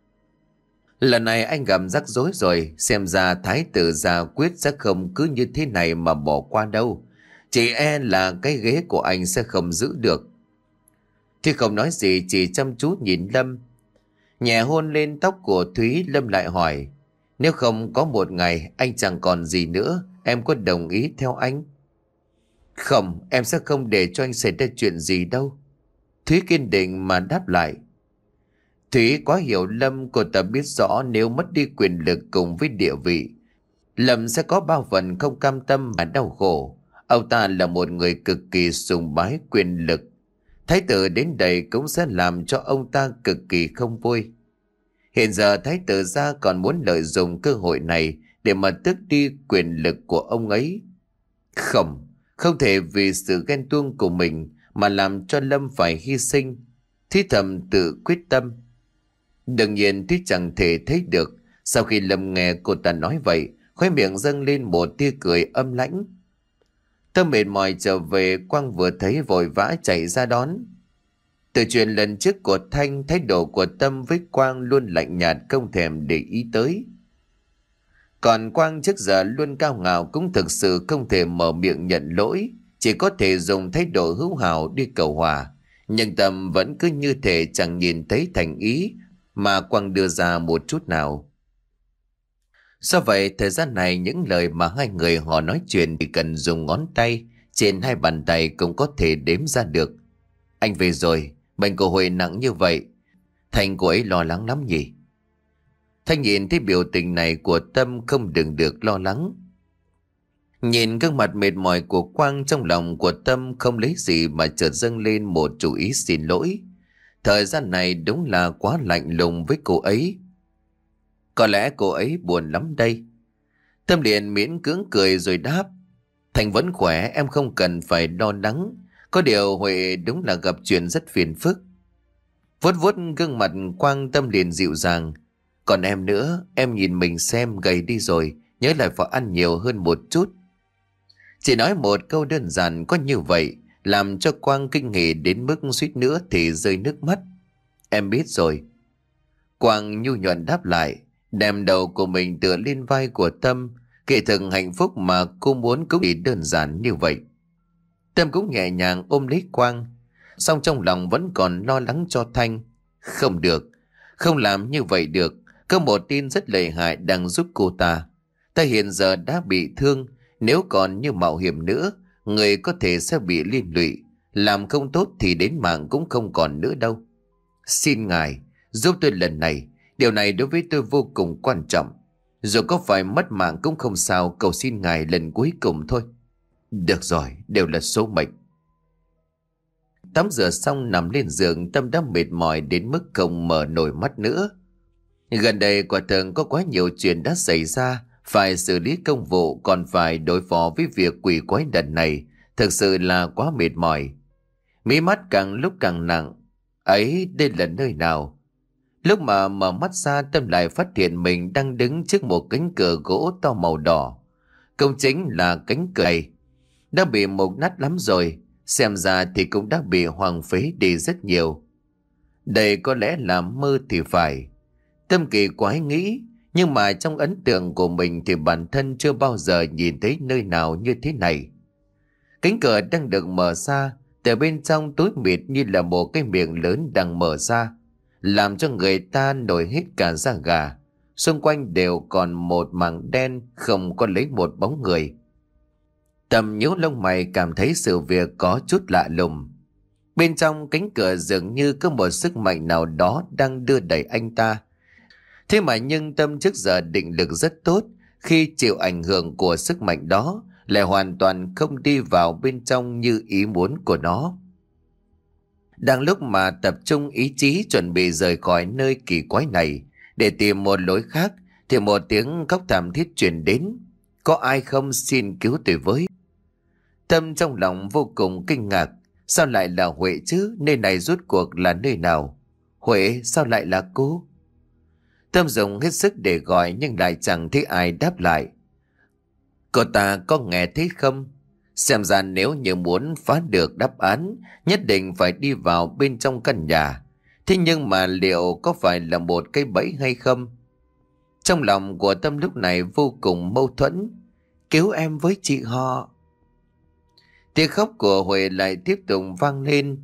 Lần này anh gặp rắc rối rồi, xem ra thái tử gia quyết sẽ không cứ như thế này mà bỏ qua đâu. Chỉ e là cái ghế của anh sẽ không giữ được. Thì không nói gì, chỉ chăm chú nhìn Lâm. Nhẹ hôn lên tóc của Thúy, Lâm lại hỏi. Nếu không có một ngày anh chẳng còn gì nữa, em có đồng ý theo anh? Không, em sẽ không để cho anh xảy ra chuyện gì đâu. Thúy kiên định mà đáp lại. Thúy quá hiểu Lâm, cô ta biết rõ nếu mất đi quyền lực cùng với địa vị, Lâm sẽ có bao phần không cam tâm và đau khổ. Ông ta là một người cực kỳ sùng bái quyền lực. Thái tử đến đây cũng sẽ làm cho ông ta cực kỳ không vui. Hiện giờ thái tử gia còn muốn lợi dụng cơ hội này để mà tước đi quyền lực của ông ấy. Không, không thể vì sự ghen tuông của mình mà làm cho Lâm phải hy sinh. Thúy thầm tự quyết tâm. Đương nhiên Thúy chẳng thể thấy được. Sau khi Lâm nghe cô ta nói vậy, khóe miệng dâng lên một tia cười âm lãnh. Tâm mệt mỏi trở về, Quang vừa thấy vội vã chạy ra đón. Từ chuyện lần trước của Thanh, thái độ của Tâm với Quang luôn lạnh nhạt, không thèm để ý tới. Còn Quang trước giờ luôn cao ngạo, cũng thực sự không thể mở miệng nhận lỗi, chỉ có thể dùng thái độ hữu hảo đi cầu hòa. Nhưng Tâm vẫn cứ như thể chẳng nhìn thấy thành ý mà Quang đưa ra một chút nào. Do vậy, thời gian này những lời mà hai người họ nói chuyện chỉ cần dùng ngón tay trên hai bàn tay cũng có thể đếm ra được. Anh về rồi, bệnh của Huệ nặng như vậy, Thành cô ấy lo lắng lắm nhỉ? Thanh nhìn thấy biểu tình này của Tâm không đừng được lo lắng. Nhìn gương mặt mệt mỏi của Quang, trong lòng của Tâm không lấy gì mà chợt dâng lên một chủ ý xin lỗi. Thời gian này đúng là quá lạnh lùng với cô ấy. Có lẽ cô ấy buồn lắm đây. Tâm liền miễn cưỡng cười rồi đáp. Thành vẫn khỏe, em không cần phải lo lắng. Có điều Huệ đúng là gặp chuyện rất phiền phức. Vuốt vuốt gương mặt Quang, Tâm liền dịu dàng. Còn em nữa, em nhìn mình xem gầy đi rồi, nhớ lại phải ăn nhiều hơn một chút. Chỉ nói một câu đơn giản có như vậy làm cho Quang kinh hỉ đến mức suýt nữa thì rơi nước mắt. Em biết rồi. Quang nhu nhuận đáp lại, đem đầu của mình tựa lên vai của Tâm. Kỳ thực hạnh phúc mà cô muốn cũng chỉ đơn giản như vậy. Tâm cũng nhẹ nhàng ôm lấy Quang, song trong lòng vẫn còn lo lắng cho Thanh. Không được, không làm như vậy được. Có một tin rất lợi hại đang giúp cô ta. Ta hiện giờ đã bị thương, nếu còn như mạo hiểm nữa, người có thể sẽ bị liên lụy. Làm không tốt thì đến mạng cũng không còn nữa đâu. Xin ngài giúp tôi lần này, điều này đối với tôi vô cùng quan trọng. Dù có phải mất mạng cũng không sao, cầu xin ngài lần cuối cùng thôi. Được rồi, đều là số mệnh. Tắm rửa xong nằm lên giường, Tâm đã mệt mỏi đến mức không mở nổi mắt nữa. Gần đây quả thực có quá nhiều chuyện đã xảy ra, phải xử lý công vụ còn phải đối phó với việc quỷ quái đần này, thực sự là quá mệt mỏi. Mí mắt càng lúc càng nặng. Ấy, đây là nơi nào? Lúc mà mở mắt ra, Tâm lại phát hiện mình đang đứng trước một cánh cửa gỗ to màu đỏ. Công chính là cánh cửa này đã bị mục nát lắm rồi, xem ra thì cũng đã bị hoang phế đi rất nhiều. Đây có lẽ là mơ thì phải. Tâm kỳ quái nghĩ, nhưng mà trong ấn tượng của mình thì bản thân chưa bao giờ nhìn thấy nơi nào như thế này. Cánh cửa đang được mở ra, từ bên trong tối mịt như là một cái miệng lớn đang mở ra, làm cho người ta nổi hết cả da gà. Xung quanh đều còn một mảng đen, không có lấy một bóng người. Tâm nhíu lông mày, cảm thấy sự việc có chút lạ lùng. Bên trong cánh cửa dường như có một sức mạnh nào đó đang đưa đẩy anh ta. Thế mà nhưng Tâm trước giờ định lực rất tốt, khi chịu ảnh hưởng của sức mạnh đó lại hoàn toàn không đi vào bên trong như ý muốn của nó. Đang lúc mà tập trung ý chí chuẩn bị rời khỏi nơi kỳ quái này để tìm một lối khác, thì một tiếng khóc thảm thiết truyền đến. Có ai không, xin cứu tôi với. Tâm trong lòng vô cùng kinh ngạc. Sao lại là Huệ chứ? Nơi này rốt cuộc là nơi nào? Huệ, sao lại là cô? Tâm dùng hết sức để gọi nhưng lại chẳng thấy ai đáp lại. Cô ta có nghe thấy không? Xem ra nếu như muốn phá được đáp án, nhất định phải đi vào bên trong căn nhà. Thế nhưng mà liệu có phải là một cái bẫy hay không? Trong lòng của Tâm lúc này vô cùng mâu thuẫn. Cứu em với chị họ. Tiếng khóc của Huệ lại tiếp tục vang lên.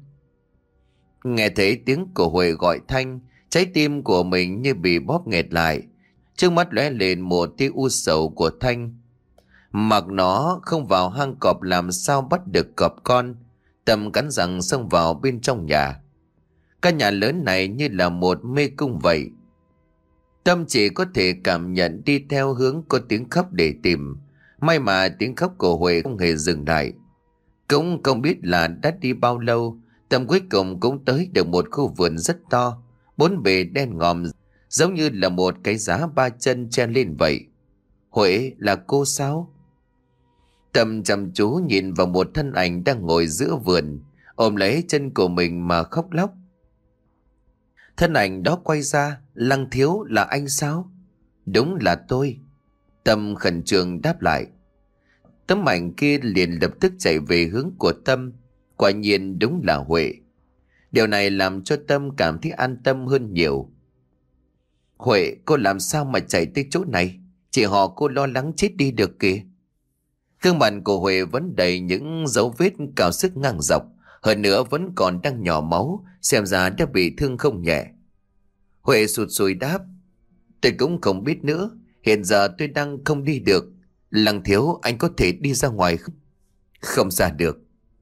Nghe thấy tiếng của Huệ gọi Thanh, trái tim của mình như bị bóp nghẹt lại. Trước mắt lóe lên một tia u sầu của Thanh. Mặc nó không vào hang cọp làm sao bắt được cọp con. Tâm cắn răng xông vào bên trong nhà. Căn nhà lớn này như là một mê cung vậy. Tâm chỉ có thể cảm nhận đi theo hướng có tiếng khóc để tìm. May mà tiếng khóc của Huệ không hề dừng lại. Cũng không biết là đã đi bao lâu, Tâm cuối cùng cũng tới được một khu vườn rất to, bốn bề đen ngòm, giống như là một cái giá ba chân chen lên vậy. Huệ, là cô sao? Tâm chăm chú nhìn vào một thân ảnh đang ngồi giữa vườn, ôm lấy chân của mình mà khóc lóc. Thân ảnh đó quay ra. Lăng thiếu, là anh sao? Đúng là tôi. Tâm khẩn trương đáp lại. Tấm ảnh kia liền lập tức chạy về hướng của Tâm. Quả nhiên đúng là Huệ. Điều này làm cho Tâm cảm thấy an tâm hơn nhiều. Huệ, cô làm sao mà chạy tới chỗ này? Chị họ cô lo lắng chết đi được kìa. Gương mặt của Huệ vẫn đầy những dấu vết cào sức ngang dọc, hơn nữa vẫn còn đang nhỏ máu, xem ra đã bị thương không nhẹ. Huệ sụt sùi đáp. Tôi cũng không biết nữa, hiện giờ tôi đang không đi được. Lăng thiếu, anh có thể đi ra ngoài không? Không ra được.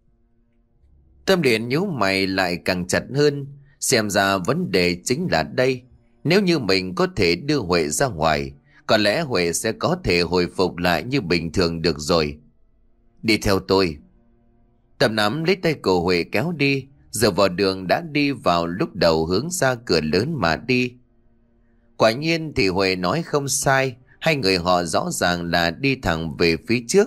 Tâm liền nhíu mày lại càng chặt hơn. Xem ra vấn đề chính là đây. Nếu như mình có thể đưa Huệ ra ngoài, có lẽ Huệ sẽ có thể hồi phục lại như bình thường được rồi. Đi theo tôi. Tâm nắm lấy tay của Huệ kéo đi. Giờ vào đường đã đi vào lúc đầu hướng ra cửa lớn mà đi. Quả nhiên thì Huệ nói không sai. Hai người họ rõ ràng là đi thẳng về phía trước.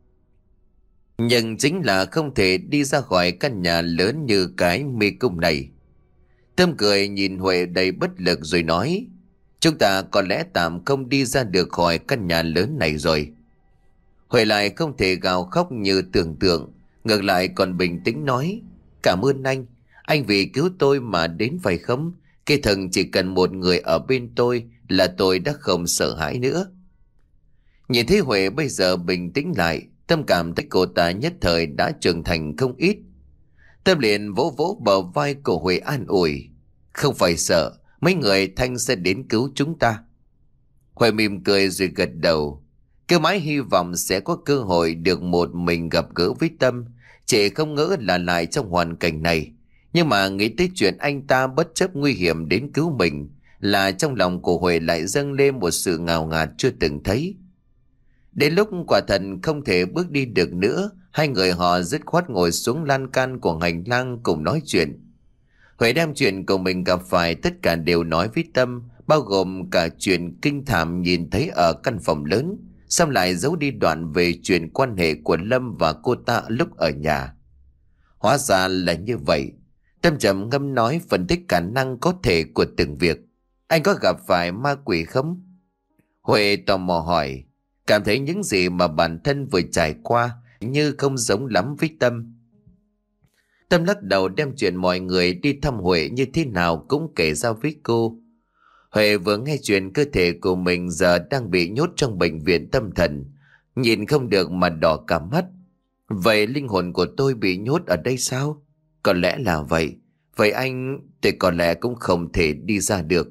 Nhưng chính là không thể đi ra khỏi căn nhà lớn như cái mê cung này. Tâm cười nhìn Huệ đầy bất lực rồi nói. Chúng ta có lẽ tạm không đi ra được khỏi căn nhà lớn này rồi. Huệ lại không thể gào khóc như tưởng tượng, ngược lại còn bình tĩnh nói: Cảm ơn anh, anh vì cứu tôi mà đến phải không? Cái thần chỉ cần một người ở bên tôi là tôi đã không sợ hãi nữa. Nhìn thấy Huệ bây giờ bình tĩnh lại, Tâm cảm thấy cô ta nhất thời đã trưởng thành không ít. Tâm liền vỗ vỗ bờ vai của Huệ an ủi: Không phải sợ, mấy người Thanh sẽ đến cứu chúng ta. Huệ mỉm cười rồi gật đầu. Cứ mãi hy vọng sẽ có cơ hội được một mình gặp gỡ với Tâm. Chị không ngỡ là lại trong hoàn cảnh này. Nhưng mà nghĩ tới chuyện anh ta bất chấp nguy hiểm đến cứu mình, là trong lòng của Huệ lại dâng lên một sự ngào ngạt chưa từng thấy. Đến lúc quả thật không thể bước đi được nữa, hai người họ dứt khoát ngồi xuống lan can của hành lang cùng nói chuyện. Huệ đem chuyện của mình gặp phải tất cả đều nói với Tâm, bao gồm cả chuyện kinh thảm nhìn thấy ở căn phòng lớn, xong lại giấu đi đoạn về chuyện quan hệ của Lâm và cô ta lúc ở nhà. Hóa ra là như vậy. Tâm trầm ngâm nói, phân tích khả năng có thể của từng việc. Anh có gặp phải ma quỷ không? Huệ tò mò hỏi, cảm thấy những gì mà bản thân vừa trải qua như không giống lắm với Tâm. Tâm lắc đầu đem chuyện mọi người đi thăm Huệ như thế nào cũng kể ra với cô. Huệ vừa nghe chuyện cơ thể của mình giờ đang bị nhốt trong bệnh viện tâm thần, nhìn không được mà đỏ cả mắt. Vậy linh hồn của tôi bị nhốt ở đây sao? Có lẽ là vậy. Vậy anh, tôi có lẽ cũng không thể đi ra được.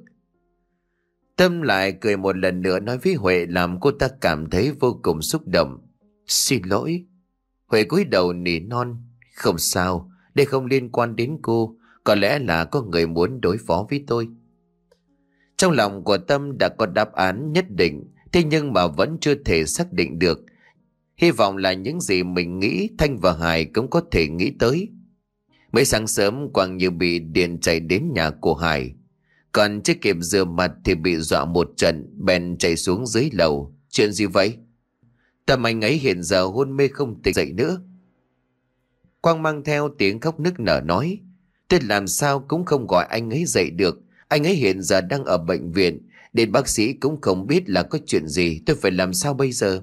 Tâm lại cười một lần nữa nói với Huệ làm cô ta cảm thấy vô cùng xúc động. Xin lỗi. Huệ cúi đầu nỉ non. Không sao, đây không liên quan đến cô. Có lẽ là có người muốn đối phó với tôi. Trong lòng của Tâm đã có đáp án nhất định, thế nhưng mà vẫn chưa thể xác định được. Hy vọng là những gì mình nghĩ Thanh và Hải cũng có thể nghĩ tới. Mấy sáng sớm Quang như bị điện chạy đến nhà của Hải. Còn chưa kịp rửa mặt thì bị dọa một trận, bèn chạy xuống dưới lầu. Chuyện gì vậy? Tâm anh ấy hiện giờ hôn mê không tỉnh dậy nữa. Quang mang theo tiếng khóc nức nở nói, tôi làm sao cũng không gọi anh ấy dậy được. Anh ấy hiện giờ đang ở bệnh viện, đến bác sĩ cũng không biết là có chuyện gì, tôi phải làm sao bây giờ?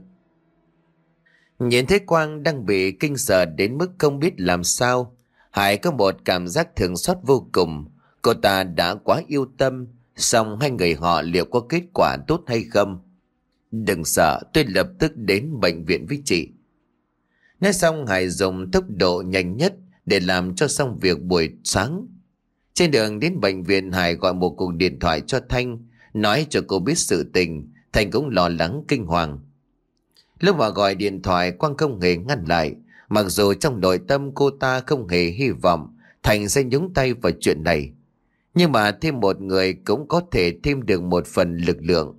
Nhìn thấy Quang đang bị kinh sợ đến mức không biết làm sao, Hải có một cảm giác thương xót vô cùng. Cô ta đã quá yêu Tâm, song hai người họ liệu có kết quả tốt hay không? Đừng sợ, tôi lập tức đến bệnh viện với chị. Nói xong Hải dùng tốc độ nhanh nhất để làm cho xong việc buổi sáng. Trên đường đến bệnh viện, Hải gọi một cuộc điện thoại cho Thanh, nói cho cô biết sự tình. Thanh cũng lo lắng kinh hoàng. Lúc mà gọi điện thoại, Quang không hề ngăn lại. Mặc dù trong nội tâm cô ta không hề hy vọng Thành sẽ nhúng tay vào chuyện này, nhưng mà thêm một người cũng có thể thêm được một phần lực lượng.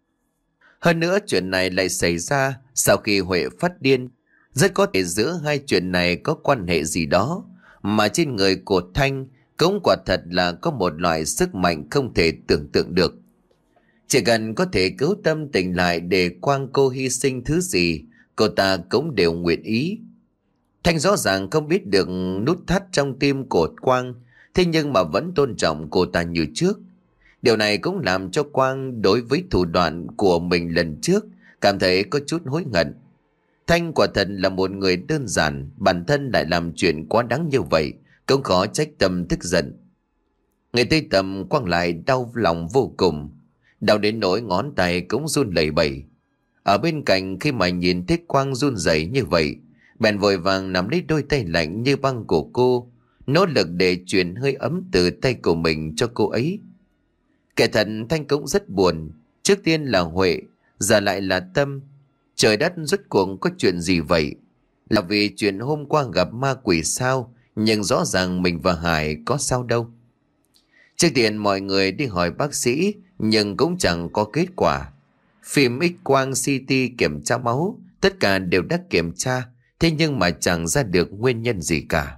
Hơn nữa chuyện này lại xảy ra sau khi Huệ phát điên. Rất có thể giữa hai chuyện này có quan hệ gì đó, mà trên người của Thanh cũng quả thật là có một loại sức mạnh không thể tưởng tượng được. Chỉ cần có thể cứu Tâm tỉnh lại để Quang cô hy sinh thứ gì, cô ta cũng đều nguyện ý. Thanh rõ ràng không biết được nút thắt trong tim của Quang, thế nhưng mà vẫn tôn trọng cô ta như trước. Điều này cũng làm cho Quang đối với thủ đoạn của mình lần trước cảm thấy có chút hối hận. Thanh quả thật là một người đơn giản, bản thân lại làm chuyện quá đáng như vậy, cũng khó trách Tâm tức giận. Người Tây Tâm Quang lại đau lòng vô cùng, đau đến nỗi ngón tay cũng run lẩy bẩy. Ở bên cạnh khi mà nhìn thấy Quang run rẩy như vậy, bèn vội vàng nắm lấy đôi tay lạnh như băng của cô, nỗ lực để truyền hơi ấm từ tay của mình cho cô ấy. Kẻ thật Thanh cũng rất buồn, trước tiên là Huệ, giờ lại là Tâm. Trời đất, rốt cuộc có chuyện gì vậy? Là vì chuyện hôm qua gặp ma quỷ sao? Nhưng rõ ràng mình và Hải có sao đâu. Trước tiên mọi người đi hỏi bác sĩ, nhưng cũng chẳng có kết quả. Phim X-quang xê tê kiểm tra máu, tất cả đều đã kiểm tra, thế nhưng mà chẳng ra được nguyên nhân gì cả.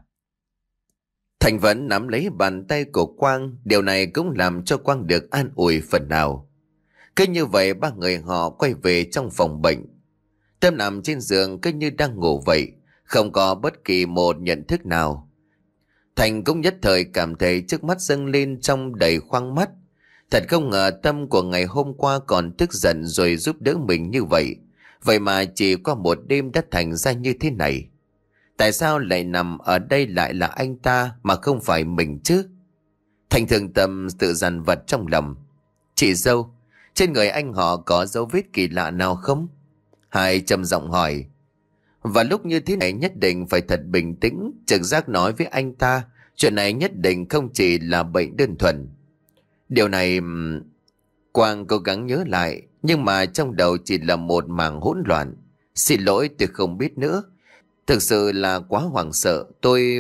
Thành vẫn nắm lấy bàn tay của Quang, điều này cũng làm cho Quang được an ủi phần nào. Cứ như vậy ba người họ quay về trong phòng bệnh. Tâm nằm trên giường cứ như đang ngủ vậy, không có bất kỳ một nhận thức nào. Thành cũng nhất thời cảm thấy trước mắt dâng lên trong đầy khoang mắt. Thật không ngờ Tâm của ngày hôm qua còn tức giận rồi giúp đỡ mình như vậy. Vậy mà chỉ qua một đêm đã thành ra như thế này. Tại sao lại nằm ở đây lại là anh ta mà không phải mình chứ? Thành thường Tâm tự dằn vặt trong lòng. Chị dâu, trên người anh họ có dấu vết kỳ lạ nào không? Hải trầm giọng hỏi. Và lúc như thế này nhất định phải thật bình tĩnh, trực giác nói với anh ta, chuyện này nhất định không chỉ là bệnh đơn thuần. Điều này... Quang cố gắng nhớ lại, nhưng mà trong đầu chỉ là một mảng hỗn loạn. Xin lỗi, tôi không biết nữa. Thực sự là quá hoảng sợ, tôi...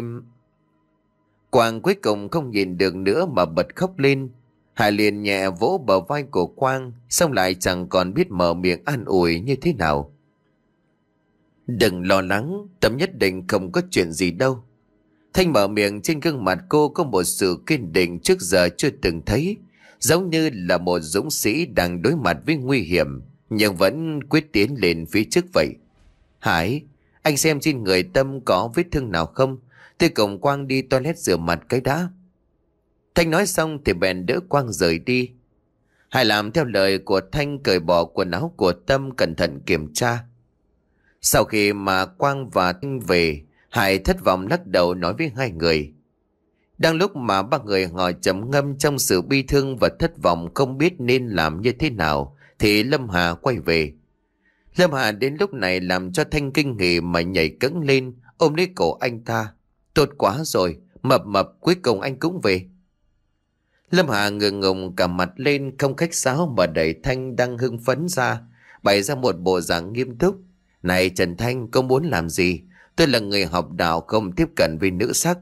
Quang cuối cùng không nhìn được nữa mà bật khóc lên. Hải liền nhẹ vỗ bờ vai của Quang, xong lại chẳng còn biết mở miệng an ủi như thế nào. Đừng lo lắng, Tâm nhất định không có chuyện gì đâu. Thanh mở miệng, trên gương mặt cô có một sự kiên định trước giờ chưa từng thấy, giống như là một dũng sĩ đang đối mặt với nguy hiểm, nhưng vẫn quyết tiến lên phía trước vậy. Hải, anh xem trên người Tâm có vết thương nào không? Tôi cùng Quang đi toilet rửa mặt cái đã. Thanh nói xong thì bèn đỡ Quang rời đi. Hải làm theo lời của Thanh, cởi bỏ quần áo của Tâm, cẩn thận kiểm tra. Sau khi mà Quang và Thanh về, Hải thất vọng lắc đầu nói với hai người. Đang lúc mà ba người ngồi trầm ngâm trong sự bi thương và thất vọng không biết nên làm như thế nào, thì Lâm Hà quay về. Lâm Hà đến lúc này làm cho Thanh kinh nghỉ mà nhảy cẫng lên, ôm lấy cổ anh ta. Tốt quá rồi, Mập Mập, cuối cùng anh cũng về. Lâm Hà ngượng ngùng cả mặt lên, không khách sáo mà đẩy Thanh đang hưng phấn ra, bày ra một bộ dạng nghiêm túc. Này Trần Thanh, cô muốn làm gì? Tôi là người học đạo, không tiếp cận với nữ sắc.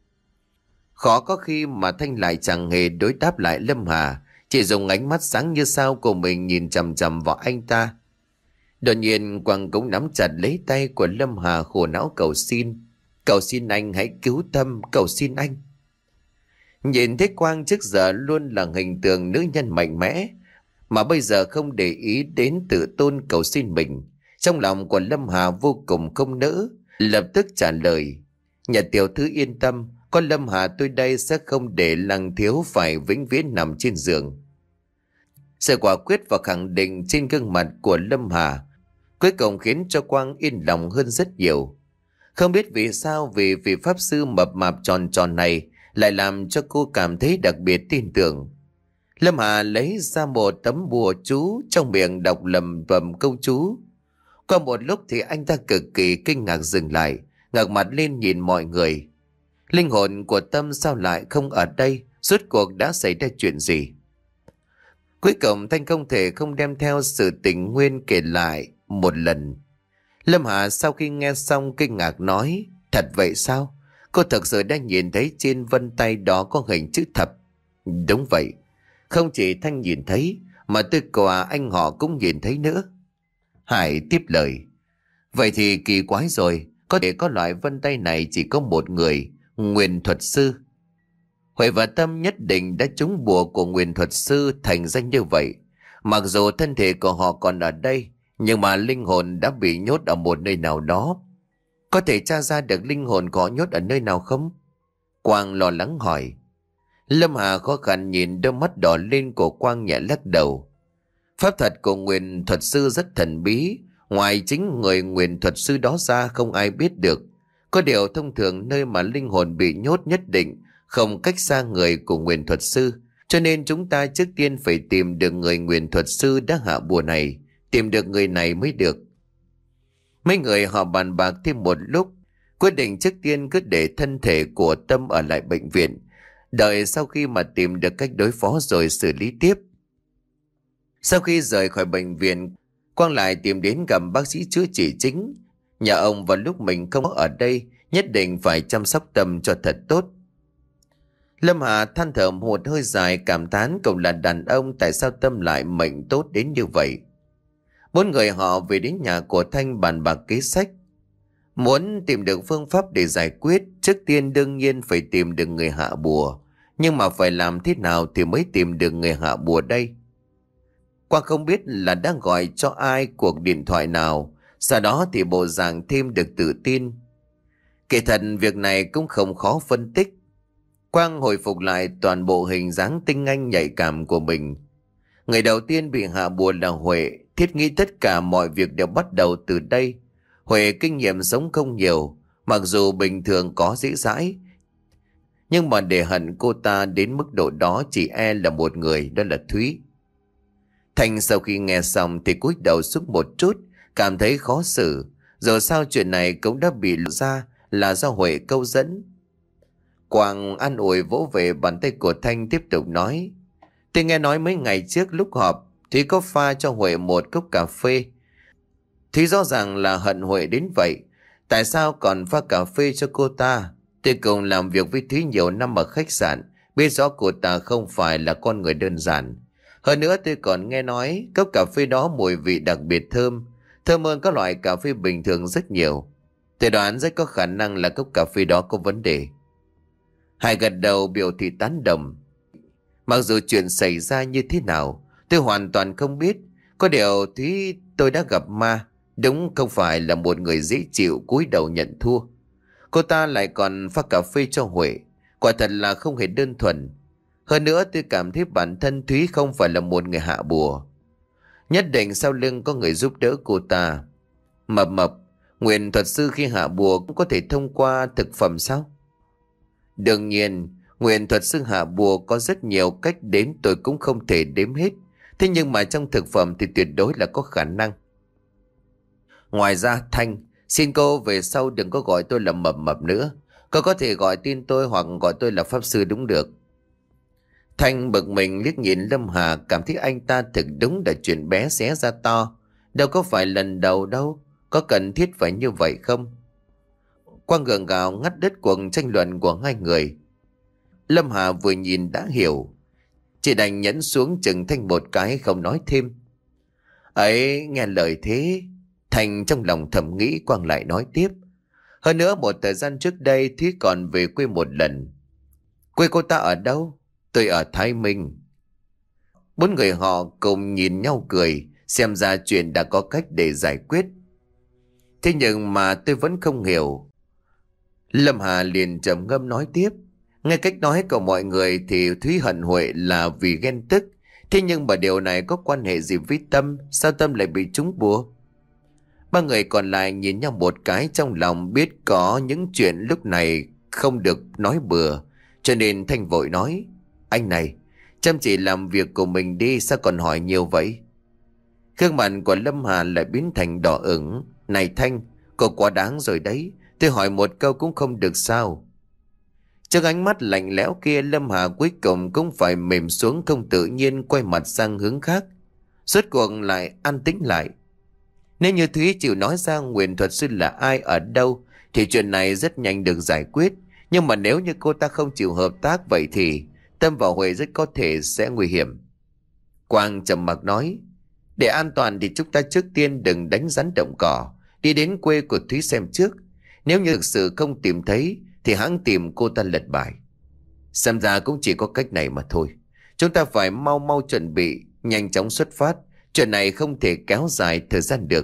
Khó có khi mà Thanh lại chẳng hề đối đáp lại Lâm Hà, chỉ dùng ánh mắt sáng như sao của mình nhìn chằm chằm vào anh ta. Đột nhiên Quang cũng nắm chặt lấy tay của Lâm Hà, khổ não cầu xin. Cầu xin anh hãy cứu Tâm, cầu xin anh. Nhìn thấy Quang trước giờ luôn là hình tượng nữ nhân mạnh mẽ, mà bây giờ không để ý đến tự tôn cầu xin mình, trong lòng của Lâm Hà vô cùng không nỡ, lập tức trả lời. Nhà tiểu thư yên tâm, con Lâm Hà tôi đây sẽ không để Lăng Thiếu phải vĩnh viễn nằm trên giường. Sự quả quyết và khẳng định trên gương mặt của Lâm Hà cuối cùng khiến cho Quang yên lòng hơn rất nhiều. Không biết vì sao, vì vị pháp sư mập mạp tròn tròn này lại làm cho cô cảm thấy đặc biệt tin tưởng. Lâm Hà lấy ra một tấm bùa chú, trong miệng đọc lầm bầm câu chú. Qua một lúc thì anh ta cực kỳ kinh ngạc dừng lại, ngẩng mặt lên nhìn mọi người. Linh hồn của Tâm sao lại không ở đây? Rốt cuộc đã xảy ra chuyện gì? Cuối cùng Thanh không thể không đem theo sự tình nguyên kể lại một lần. Lâm Hà sau khi nghe xong kinh ngạc nói, thật vậy sao? Cô thật sự đã nhìn thấy trên vân tay đó có hình chữ thập. Đúng vậy, không chỉ Thanh nhìn thấy, mà tôi và anh họ cũng nhìn thấy nữa. Hải tiếp lời, vậy thì kỳ quái rồi, có thể có loại vân tay này chỉ có một người, Nguyền Thuật Sư. Huệ và Tâm nhất định đã trúng bùa của Nguyền Thuật Sư thành danh như vậy. Mặc dù thân thể của họ còn ở đây, nhưng mà linh hồn đã bị nhốt ở một nơi nào đó. Có thể tra ra được linh hồn có nhốt ở nơi nào không? Quang lo lắng hỏi. Lâm Hà khó khăn nhìn đôi mắt đỏ lên của Quang, nhẹ lắc đầu. Pháp thuật của Nguyền Thuật Sư rất thần bí, ngoài chính người Nguyền Thuật Sư đó ra không ai biết được. Có điều thông thường nơi mà linh hồn bị nhốt nhất định không cách xa người của Nguyền Thuật Sư, cho nên chúng ta trước tiên phải tìm được người Nguyền Thuật Sư đã hạ bùa này, tìm được người này mới được. Mấy người họ bàn bạc thêm một lúc, quyết định trước tiên cứ để thân thể của Tâm ở lại bệnh viện, đợi sau khi mà tìm được cách đối phó rồi xử lý tiếp. Sau khi rời khỏi bệnh viện, Quang lại tìm đến gặp bác sĩ chữa trị chính. Nhà ông vào lúc mình không ở đây nhất định phải chăm sóc Tâm cho thật tốt. Lâm Hà than thở một hơi dài, cảm thán cậu là đàn ông tại sao Tâm lại mệnh tốt đến như vậy. Bốn người họ về đến nhà của Thanh bàn bạc kế sách. Muốn tìm được phương pháp để giải quyết, trước tiên đương nhiên phải tìm được người hạ bùa. Nhưng mà phải làm thế nào thì mới tìm được người hạ bùa đây? Quang không biết là đang gọi cho ai, cuộc điện thoại nào. Sau đó thì bộ dạng thêm được tự tin. Kể thật việc này cũng không khó phân tích. Quang hồi phục lại toàn bộ hình dáng tinh anh nhạy cảm của mình. Người đầu tiên bị hạ bùa là Huệ. Thiết nghĩ tất cả mọi việc đều bắt đầu từ đây. Huệ kinh nghiệm sống không nhiều, mặc dù bình thường có dễ dãi, nhưng mà để hận cô ta đến mức độ đó chỉ e là một người, đó là Thúy. Thành sau khi nghe xong thì cúi đầu xuống một chút, cảm thấy khó xử. Dù sao chuyện này cũng đã bị lộ ra là do Huệ câu dẫn. Quang an ủi vỗ về bàn tay của Thanh, tiếp tục nói: Tôi nghe nói mấy ngày trước lúc họp Thúy có pha cho Huệ một cốc cà phê. Thúy rõ ràng là hận Huệ đến vậy, tại sao còn pha cà phê cho cô ta? Tôi cùng làm việc với Thúy nhiều năm ở khách sạn, biết rõ cô ta không phải là con người đơn giản. Hơn nữa tôi còn nghe nói cốc cà phê đó mùi vị đặc biệt thơm, thơm hơn các loại cà phê bình thường rất nhiều. Tôi đoán rất có khả năng là cốc cà phê đó có vấn đề. Hải gật đầu biểu thị tán đồng. Mặc dù chuyện xảy ra như thế nào tôi hoàn toàn không biết, có điều Thúy tôi đã gặp ma, đúng không phải là một người dễ chịu cúi đầu nhận thua. Cô ta lại còn pha cà phê cho Huệ, quả thật là không hề đơn thuần. Hơn nữa tôi cảm thấy bản thân Thúy không phải là một người hạ bùa, nhất định sau lưng có người giúp đỡ cô ta. Mập mập, Nguyên thuật sư khi hạ bùa cũng có thể thông qua thực phẩm sao? Đương nhiên, Nguyên thuật sư hạ bùa có rất nhiều cách đến tôi cũng không thể đếm hết. Thế nhưng mà trong thực phẩm thì tuyệt đối là có khả năng. Ngoài ra Thanh, xin cô về sau đừng có gọi tôi là mập mập nữa. Cô có thể gọi tin tôi hoặc gọi tôi là pháp sư đúng được. Thanh bực mình liếc nhìn Lâm Hà, cảm thấy anh ta thực đúng là chuyện bé xé ra to. Đâu có phải lần đầu đâu, có cần thiết phải như vậy không? Quang gượng gạo ngắt đứt cuộc tranh luận của hai người. Lâm Hà vừa nhìn đã hiểu, chỉ đành nhẫn xuống chừng Thanh một cái không nói thêm. Ấy, nghe lời thế, Thanh trong lòng thầm nghĩ. Quang lại nói tiếp: Hơn nữa một thời gian trước đây Thúy còn về quê một lần. Quê cô ta ở đâu? Tôi ở Thái Minh. Bốn người họ cùng nhìn nhau cười, xem ra chuyện đã có cách để giải quyết. Thế nhưng mà tôi vẫn không hiểu. Lâm Hà liền trầm ngâm nói tiếp: Nghe cách nói của mọi người thì Thúy hận Huệ là vì ghen tức. Thế nhưng mà điều này có quan hệ gì với Tâm? Sao Tâm lại bị trúng bùa? Ba người còn lại nhìn nhau một cái, trong lòng biết có những chuyện lúc này không được nói bừa, cho nên Thanh vội nói: Anh này, chăm chỉ làm việc của mình đi, sao còn hỏi nhiều vậy? Gương mặt của Lâm Hà lại biến thành đỏ ửng. Này Thanh, cô quá đáng rồi đấy, tôi hỏi một câu cũng không được sao? Trước ánh mắt lạnh lẽo kia, Lâm Hà cuối cùng cũng phải mềm xuống, không tự nhiên quay mặt sang hướng khác. Rốt cuộc lại an tĩnh lại. Nếu như Thúy chịu nói ra Nguyên thuật sư là ai, ở đâu, thì chuyện này rất nhanh được giải quyết. Nhưng mà nếu như cô ta không chịu hợp tác, vậy thì Tâm và Huệ rất có thể sẽ nguy hiểm. Quang trầm mặc nói: Để an toàn thì chúng ta trước tiên đừng đánh rắn động cỏ, đi đến quê của Thúy xem trước. Nếu như thực sự không tìm thấy thì hãng tìm cô ta lật bài. Xem ra cũng chỉ có cách này mà thôi. Chúng ta phải mau mau chuẩn bị, nhanh chóng xuất phát. Chuyện này không thể kéo dài thời gian được.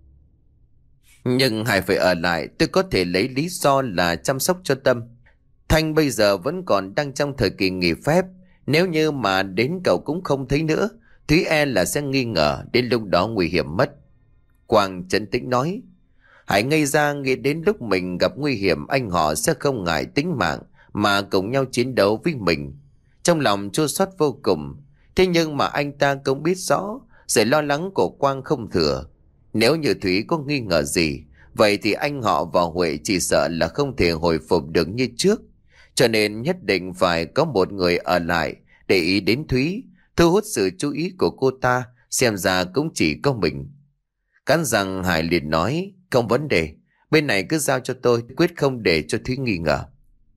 Nhưng Hải phải ở lại, tôi có thể lấy lý do là chăm sóc cho Tâm. Thanh bây giờ vẫn còn đang trong thời kỳ nghỉ phép. Nếu như mà đến cậu cũng không thấy nữa, Thúy e là sẽ nghi ngờ, đến lúc đó nguy hiểm mất. Quang trấn tĩnh nói. Hải ngây ra, nghĩ đến lúc mình gặp nguy hiểm anh họ sẽ không ngại tính mạng mà cùng nhau chiến đấu với mình. Trong lòng chua xót vô cùng. Thế nhưng mà anh ta cũng biết rõ sự lo lắng của Quang không thừa. Nếu như Thúy có nghi ngờ gì, vậy thì anh họ và Huệ chỉ sợ là không thể hồi phục được như trước. Cho nên nhất định phải có một người ở lại để ý đến Thúy, thu hút sự chú ý của cô ta. Xem ra cũng chỉ có mình. Cắn răng Hải liền nói: Không vấn đề, bên này cứ giao cho tôi, quyết không để cho Thúy nghi ngờ.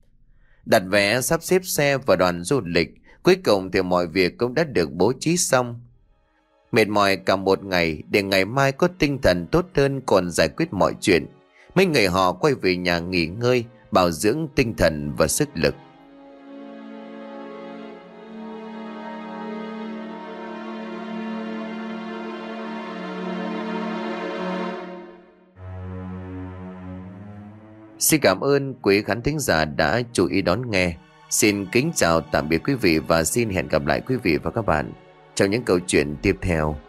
Đặt vé, sắp xếp xe và đoàn du lịch, cuối cùng thì mọi việc cũng đã được bố trí xong. Mệt mỏi cả một ngày để ngày mai có tinh thần tốt hơn còn giải quyết mọi chuyện, mấy người họ quay về nhà nghỉ ngơi, bảo dưỡng tinh thần và sức lực. Xin cảm ơn quý khán thính giả đã chú ý đón nghe. Xin kính chào tạm biệt quý vị và xin hẹn gặp lại quý vị và các bạn trong những câu chuyện tiếp theo.